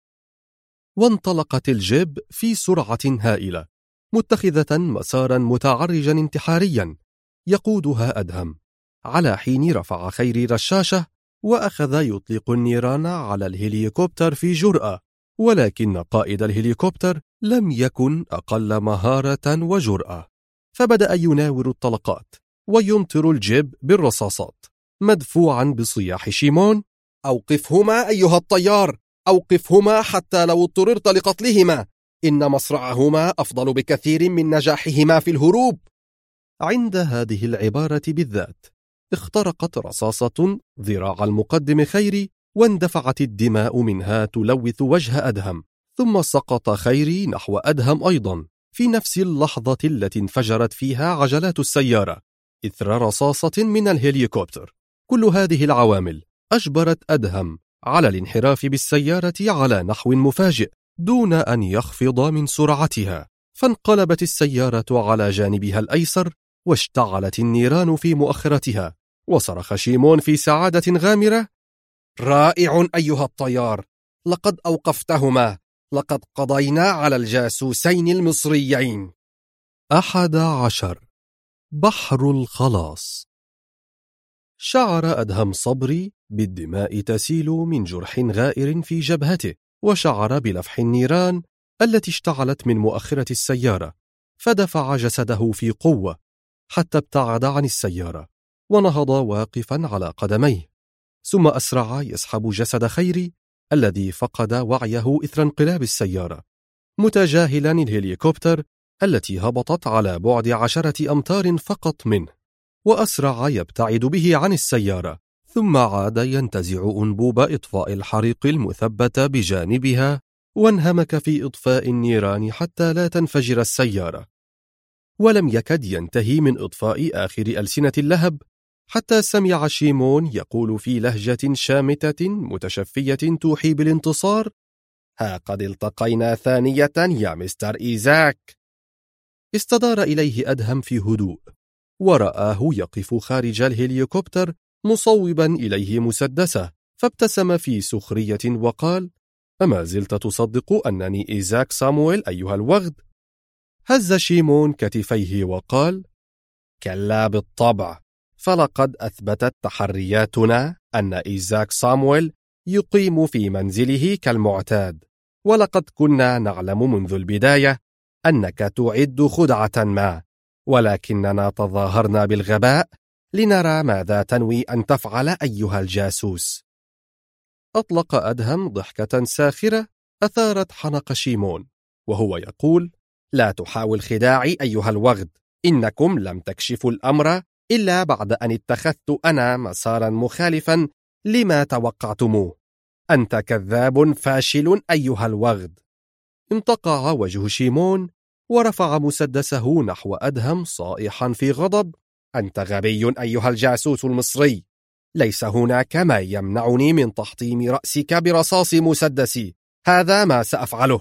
وانطلقت الجيب في سرعة هائلة، متخذة مسارا متعرجا انتحاريا يقودها أدهم، على حين رفع خيري رشاشة وأخذ يطلق النيران على الهليكوبتر في جرأة. ولكن قائد الهليكوبتر لم يكن أقل مهارة وجرأة، فبدأ يناور الطلقات ويمطر الجيب بالرصاصات، مدفوعا بصياح شيمون: أوقفهما أيها الطيار! أوقفهما حتى لو اضطررت لقتلهما! إن مصرعهما أفضل بكثير من نجاحهما في الهروب. عند هذه العبارة بالذات اخترقت رصاصة ذراع المقدم خيري، واندفعت الدماء منها تلوث وجه أدهم، ثم سقط خيري نحو أدهم أيضا في نفس اللحظة التي انفجرت فيها عجلات السيارة إثر رصاصة من الهليكوبتر. كل هذه العوامل أجبرت أدهم على الانحراف بالسيارة على نحو مفاجئ دون أن يخفض من سرعتها، فانقلبت السيارة على جانبها الأيسر، واشتعلت النيران في مؤخرتها. وصرخ شيمون في سعادة غامرة: رائع أيها الطيار! لقد أوقفتهما! لقد قضينا على الجاسوسين المصريين. 11. بحر الخلاص. شعر أدهم صبري بالدماء تسيل من جرح غائر في جبهته، وشعر بلفح النيران التي اشتعلت من مؤخرة السيارة، فدفع جسده في قوة حتى ابتعد عن السيارة، ونهض واقفا على قدميه، ثم أسرع يسحب جسد خيري الذي فقد وعيه إثر انقلاب السيارة، متجاهلا الهليكوبتر التي هبطت على بعد 10 أمتار فقط منه، وأسرع يبتعد به عن السيارة، ثم عاد ينتزع أنبوب إطفاء الحريق المثبت بجانبها، وانهمك في إطفاء النيران حتى لا تنفجر السيارة. ولم يكد ينتهي من إطفاء آخر ألسنة اللهب حتى سمع شيمون يقول في لهجة شامتة متشفية توحي بالانتصار: ها قد التقينا ثانية يا مستر إيزاك. استدار إليه أدهم في هدوء، ورآه يقف خارج الهليكوبتر مصوبا إليه مسدسه، فابتسم في سخرية وقال: أما زلت تصدق أنني إيزاك صامويل أيها الوغد؟ هز شيمون كتفيه وقال: كلا بالطبع، فلقد أثبتت تحرياتنا أن إيزاك صامويل يقيم في منزله كالمعتاد، ولقد كنا نعلم منذ البداية أنك تعد خدعة ما، ولكننا تظاهرنا بالغباء لنرى ماذا تنوي أن تفعل أيها الجاسوس. أطلق أدهم ضحكة ساخرة أثارت حنق شيمون وهو يقول: لا تحاول خداعي أيها الوغد، إنكم لم تكشفوا الأمر إلا بعد أن اتخذت أنا مسارا مخالفا لما توقعتموه. أنت كذاب فاشل أيها الوغد. انتقع وجه شيمون ورفع مسدسه نحو أدهم صائحا في غضب: أنت غبي أيها الجاسوس المصري، ليس هناك ما يمنعني من تحطيم رأسك برصاص مسدسي، هذا ما سأفعله.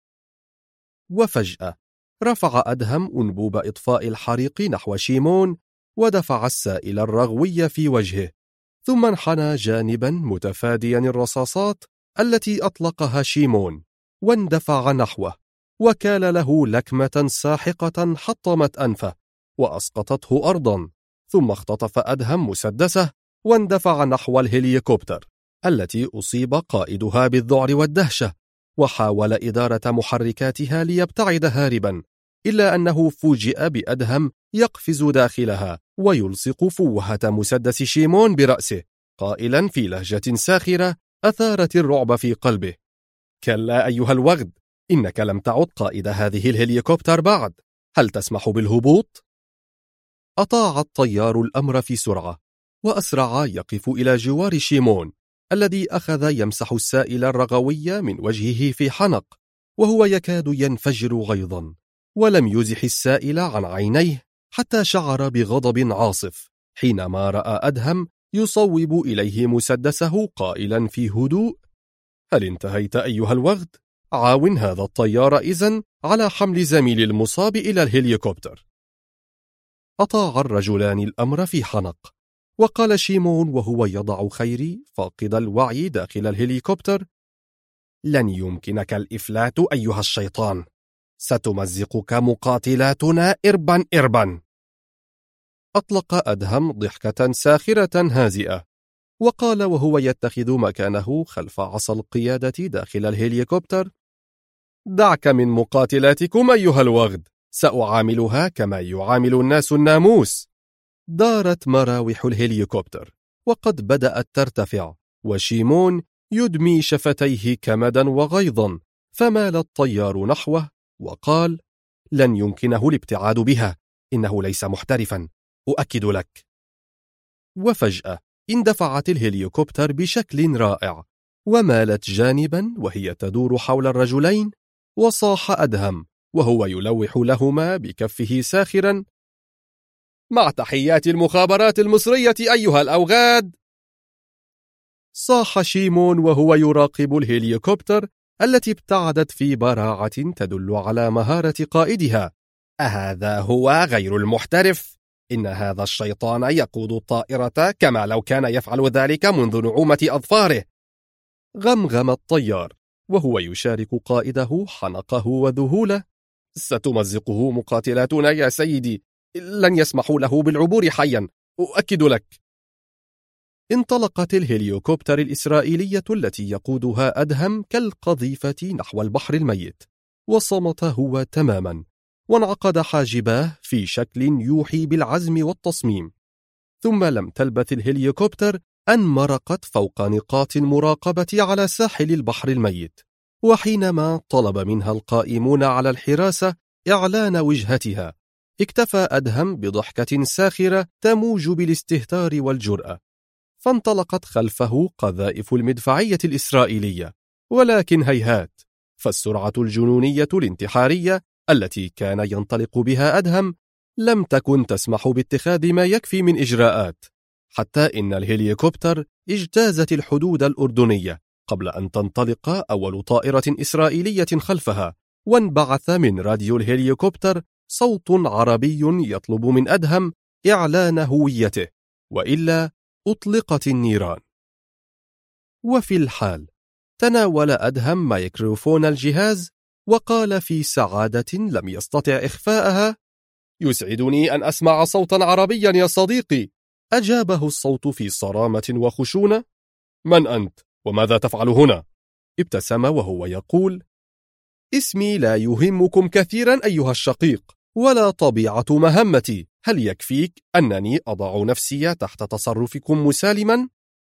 وفجأة رفع أدهم أنبوب إطفاء الحريق نحو شيمون ودفع السائل الرغوي في وجهه، ثم انحنى جانبا متفاديا الرصاصات التي أطلقها شيمون، واندفع نحوه، وكال له لكمة ساحقة حطمت أنفه وأسقطته أرضا، ثم اختطف أدهم مسدسه واندفع نحو الهليكوبتر التي أصيب قائدها بالذعر والدهشة، وحاول إدارة محركاتها ليبتعد هاربا، إلا أنه فوجئ بأدهم يقفز داخلها ويلصق فوهة مسدس شيمون برأسه، قائلا في لهجة ساخرة أثارت الرعب في قلبه: كلا أيها الوغد، إنك لم تعد قائد هذه الهليكوبتر بعد. هل تسمح بالهبوط؟ أطاع الطيار الأمر في سرعة، وأسرع يقف إلى جوار شيمون الذي أخذ يمسح السائل الرغوي من وجهه في حنق، وهو يكاد ينفجر غيظا، ولم يزح السائل عن عينيه حتى شعر بغضب عاصف حينما رأى أدهم يصوب إليه مسدسه قائلا في هدوء: هل انتهيت أيها الوغد؟ عاون هذا الطيار إذن على حمل زميل المصاب إلى الهليكوبتر. أطاع الرجلان الأمر في حنق، وقال شيمون وهو يضع خيري فاقد الوعي داخل الهليكوبتر: لن يمكنك الإفلات أيها الشيطان، ستمزقك مقاتلاتنا إربا إربا. أطلق أدهم ضحكة ساخرة هازئة، وقال وهو يتخذ مكانه خلف عصا القيادة داخل الهليكوبتر: دعك من مقاتلاتكم أيها الوغد، سأعاملها كما يعامل الناس الناموس. دارت مراوح الهليكوبتر وقد بدأت ترتفع، وشيمون يدمي شفتيه كمدا وغيظا، فمال الطيار نحوه وقال: لن يمكنه الابتعاد بها، إنه ليس محترفا، أؤكد لك. وفجأة اندفعت الهليكوبتر بشكل رائع، ومالت جانبا وهي تدور حول الرجلين، وصاح أدهم وهو يلوح لهما بكفه ساخرا: مع تحيات المخابرات المصرية أيها الأوغاد. صاح شيمون وهو يراقب الهليكوبتر التي ابتعدت في براعة تدل على مهارة قائدها: أهذا هو غير المحترف؟ إن هذا الشيطان يقود الطائرة كما لو كان يفعل ذلك منذ نعومة أظفاره. غمغم الطيار وهو يشارك قائده حنقه وذهوله: ستمزقه مقاتلاتنا يا سيدي، لن يسمحوا له بالعبور حيا، أؤكد لك. انطلقت الهليكوبتر الإسرائيلية التي يقودها أدهم كالقذيفة نحو البحر الميت، وصمت هو تماما، وانعقد حاجباه في شكل يوحي بالعزم والتصميم. ثم لم تلبث الهليكوبتر أن مرقت فوق نقاط المراقبة على ساحل البحر الميت، وحينما طلب منها القائمون على الحراسة إعلان وجهتها، اكتفى أدهم بضحكة ساخرة تموج بالاستهتار والجرأة، فانطلقت خلفه قذائف المدفعية الإسرائيلية. ولكن هيهات، فالسرعة الجنونية الانتحارية التي كان ينطلق بها أدهم لم تكن تسمح باتخاذ ما يكفي من إجراءات، حتى إن الهليكوبتر اجتازت الحدود الأردنية قبل أن تنطلق أول طائرة إسرائيلية خلفها، وانبعث من راديو الهليكوبتر صوت عربي يطلب من أدهم إعلان هويته، وإلا أطلقت النيران. وفي الحال تناول أدهم ميكروفون الجهاز وقال في سعادة لم يستطع إخفاءها: يسعدني أن أسمع صوتا عربيا يا صديقي. أجابه الصوت في صرامة وخشونة: من أنت؟ وماذا تفعل هنا؟ ابتسم وهو يقول: اسمي لا يهمكم كثيرا أيها الشقيق، ولا طبيعة مهمتي. هل يكفيك أنني أضع نفسي تحت تصرفكم مسالما؟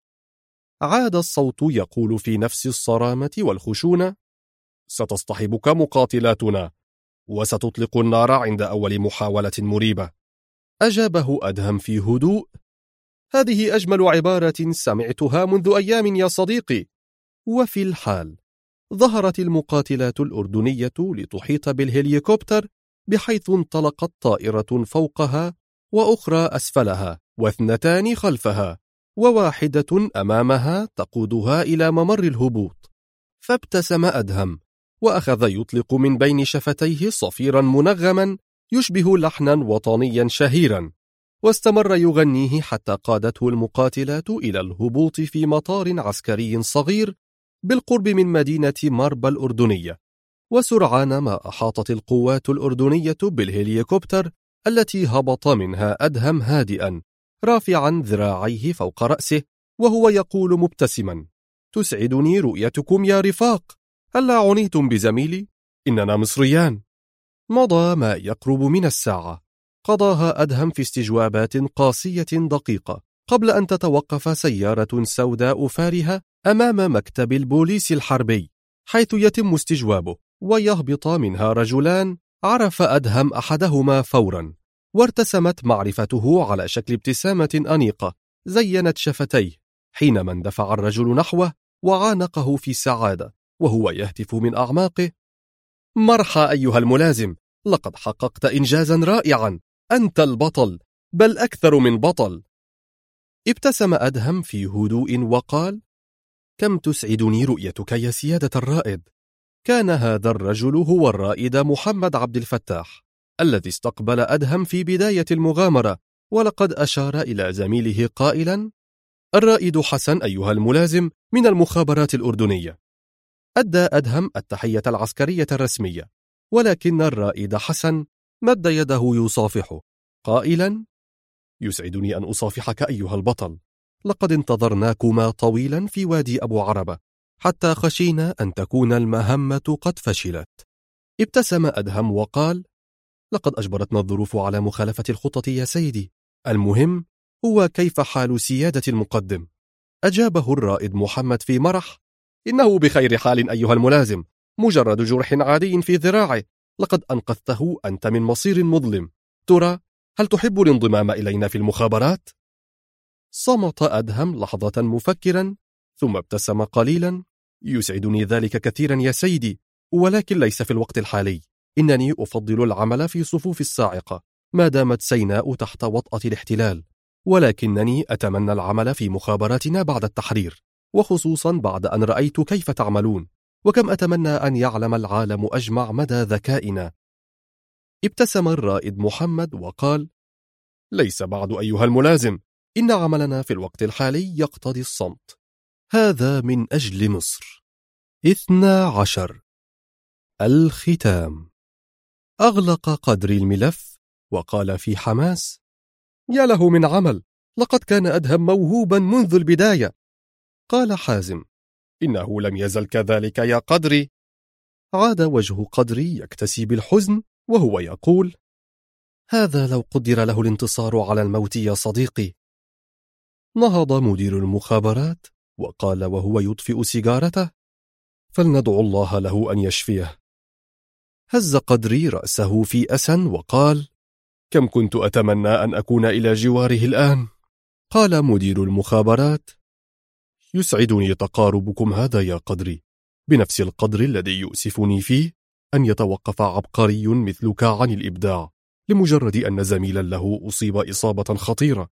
عاد الصوت يقول في نفس الصرامة والخشونة: ستصطحبك مقاتلاتنا، وستطلق النار عند أول محاولة مريبة. أجابه أدهم في هدوء: هذه أجمل عبارة سمعتها منذ أيام يا صديقي. وفي الحال ظهرت المقاتلات الأردنية لتحيط بالهليكوبتر، بحيث انطلقت طائرة فوقها وأخرى أسفلها، واثنتان خلفها، وواحدة أمامها تقودها إلى ممر الهبوط. فابتسم أدهم وأخذ يطلق من بين شفتيه صفيرا منغما يشبه لحنا وطنيا شهيرا، واستمر يغنيه حتى قادته المقاتلات إلى الهبوط في مطار عسكري صغير بالقرب من مدينة ماربا الأردنية. وسرعان ما أحاطت القوات الأردنية بالهليكوبتر التي هبط منها أدهم هادئا، رافعا ذراعيه فوق رأسه وهو يقول مبتسما: تسعدني رؤيتكم يا رفاق، هلا عنيتم بزميلي؟ إننا مصريان. مضى ما يقرب من الساعة قضاها أدهم في استجوابات قاسية دقيقة، قبل أن تتوقف سيارة سوداء فارهة أمام مكتب البوليس الحربي، حيث يتم استجوابه ويهبط منها رجلان، عرف أدهم أحدهما فورا، وارتسمت معرفته على شكل ابتسامة أنيقة زينت شفتيه حينما اندفع الرجل نحوه وعانقه في سعادة وهو يهتف من أعماقه: مرحى أيها الملازم، لقد حققت إنجازا رائعا، أنت البطل، بل أكثر من بطل. ابتسم أدهم في هدوء وقال: كم تسعدني رؤيتك يا سيادة الرائد. كان هذا الرجل هو الرائد محمد عبد الفتاح الذي استقبل أدهم في بداية المغامرة، ولقد أشار إلى زميله قائلا: الرائد حسن أيها الملازم من المخابرات الأردنية. أدى أدهم التحية العسكرية الرسمية، ولكن الرائد حسن مد يده يصافحه قائلا: يسعدني أن أصافحك أيها البطل، لقد انتظرناكما طويلا في وادي أبو عربة حتى خشينا أن تكون المهمة قد فشلت. ابتسم أدهم وقال: لقد أجبرتنا الظروف على مخالفة الخطة يا سيدي، المهم هو كيف حال سيادة المقدم. أجابه الرائد محمد في مرح: إنه بخير حال أيها الملازم، مجرد جرح عادي في ذراعه، لقد أنقذته أنت من مصير مظلم. ترى هل تحب الانضمام إلينا في المخابرات؟ صمت أدهم لحظة مفكرا ثم ابتسم قليلا: يسعدني ذلك كثيرا يا سيدي، ولكن ليس في الوقت الحالي. إنني أفضل العمل في صفوف الصاعقة ما دامت سيناء تحت وطأة الاحتلال، ولكنني أتمنى العمل في مخابراتنا بعد التحرير، وخصوصا بعد أن رأيت كيف تعملون، وكم أتمنى أن يعلم العالم أجمع مدى ذكائنا. ابتسم الرائد محمد وقال: ليس بعد أيها الملازم، إن عملنا في الوقت الحالي يقتضي الصمت. هذا من أجل مصر. 12. الختام. أغلق قدري الملف وقال في حماس: يا له من عمل، لقد كان أدهم موهوبا منذ البداية. قال حازم: إنه لم يزل كذلك يا قدري. عاد وجه قدري يكتسي بالحزن وهو يقول: هذا لو قدر له الانتصار على الموت يا صديقي. نهض مدير المخابرات وقال وهو يطفئ سيجارته: فلندعو الله له أن يشفيه. هز قدري رأسه في أسى وقال: كم كنت أتمنى أن أكون إلى جواره الآن. قال مدير المخابرات: يسعدني تقاربكم هذا يا قدري، بنفس القدر الذي يؤسفني فيه أن يتوقف عبقري مثلك عن الإبداع لمجرد أن زميلا له أصيب إصابة خطيرة.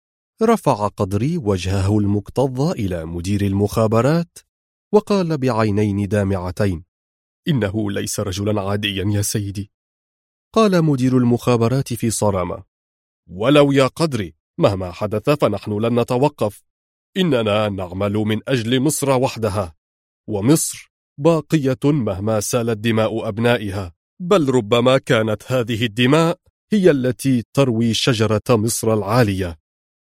رفع قدري وجهه المكتظ إلى مدير المخابرات وقال بعينين دامعتين: إنه ليس رجلا عاديا يا سيدي. قال مدير المخابرات في صرامة: ولو يا قدري، مهما حدث فنحن لن نتوقف، إننا نعمل من أجل مصر وحدها، ومصر باقية مهما سالت دماء أبنائها، بل ربما كانت هذه الدماء هي التي تروي شجرة مصر العالية.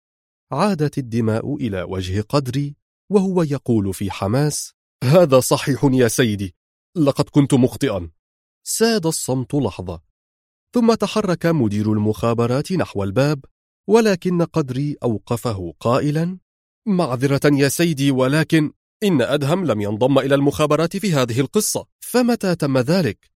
عادت الدماء إلى وجه قدري وهو يقول في حماس: هذا صحيح يا سيدي، لقد كنت مخطئا. ساد الصمت لحظة، ثم تحرك مدير المخابرات نحو الباب، ولكن قدري أوقفه قائلا: معذرة يا سيدي، ولكن إن أدهم لم ينضم إلى المخابرات في هذه القصة، فمتى تم ذلك؟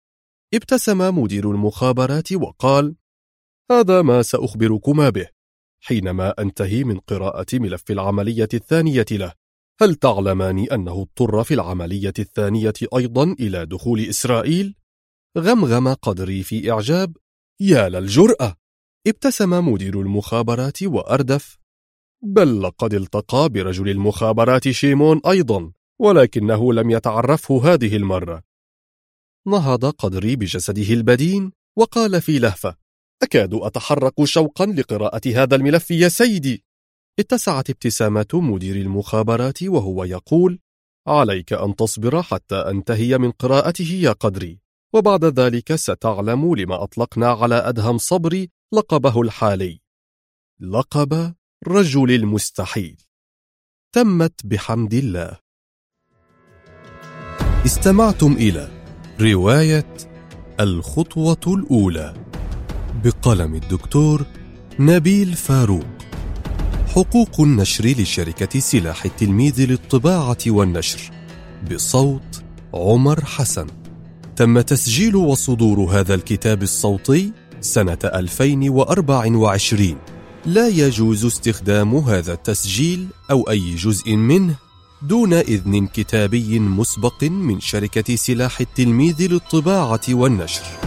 ابتسم مدير المخابرات وقال: هذا ما سأخبركما به حينما أنتهي من قراءة ملف العملية الثانية له. هل تعلمان أنه اضطر في العملية الثانية أيضا إلى دخول إسرائيل؟ غمغم قدري في إعجاب: يا للجرأة. ابتسم مدير المخابرات وأردف: بل لقد التقى برجل المخابرات شيمون أيضا، ولكنه لم يتعرفه هذه المرة. نهض قدري بجسده البدين وقال في لهفة: أكاد أتحرك شوقا لقراءة هذا الملف يا سيدي. اتسعت ابتسامة مدير المخابرات وهو يقول: عليك أن تصبر حتى أنتهي من قراءته يا قدري، وبعد ذلك ستعلم لما أطلقنا على أدهم صبري لقبه الحالي، لقب رجل المستحيل. تمت بحمد الله. استمعتم إلى رواية الخطوة الأولى بقلم الدكتور نبيل فاروق، حقوق النشر لشركة سلاح التلميذ للطباعة والنشر، بصوت عمر حسن. تم تسجيل وصدور هذا الكتاب الصوتي سنة 2024. لا يجوز استخدام هذا التسجيل أو أي جزء منه دون إذن كتابي مسبق من شركة سلاح التلميذ للطباعة والنشر.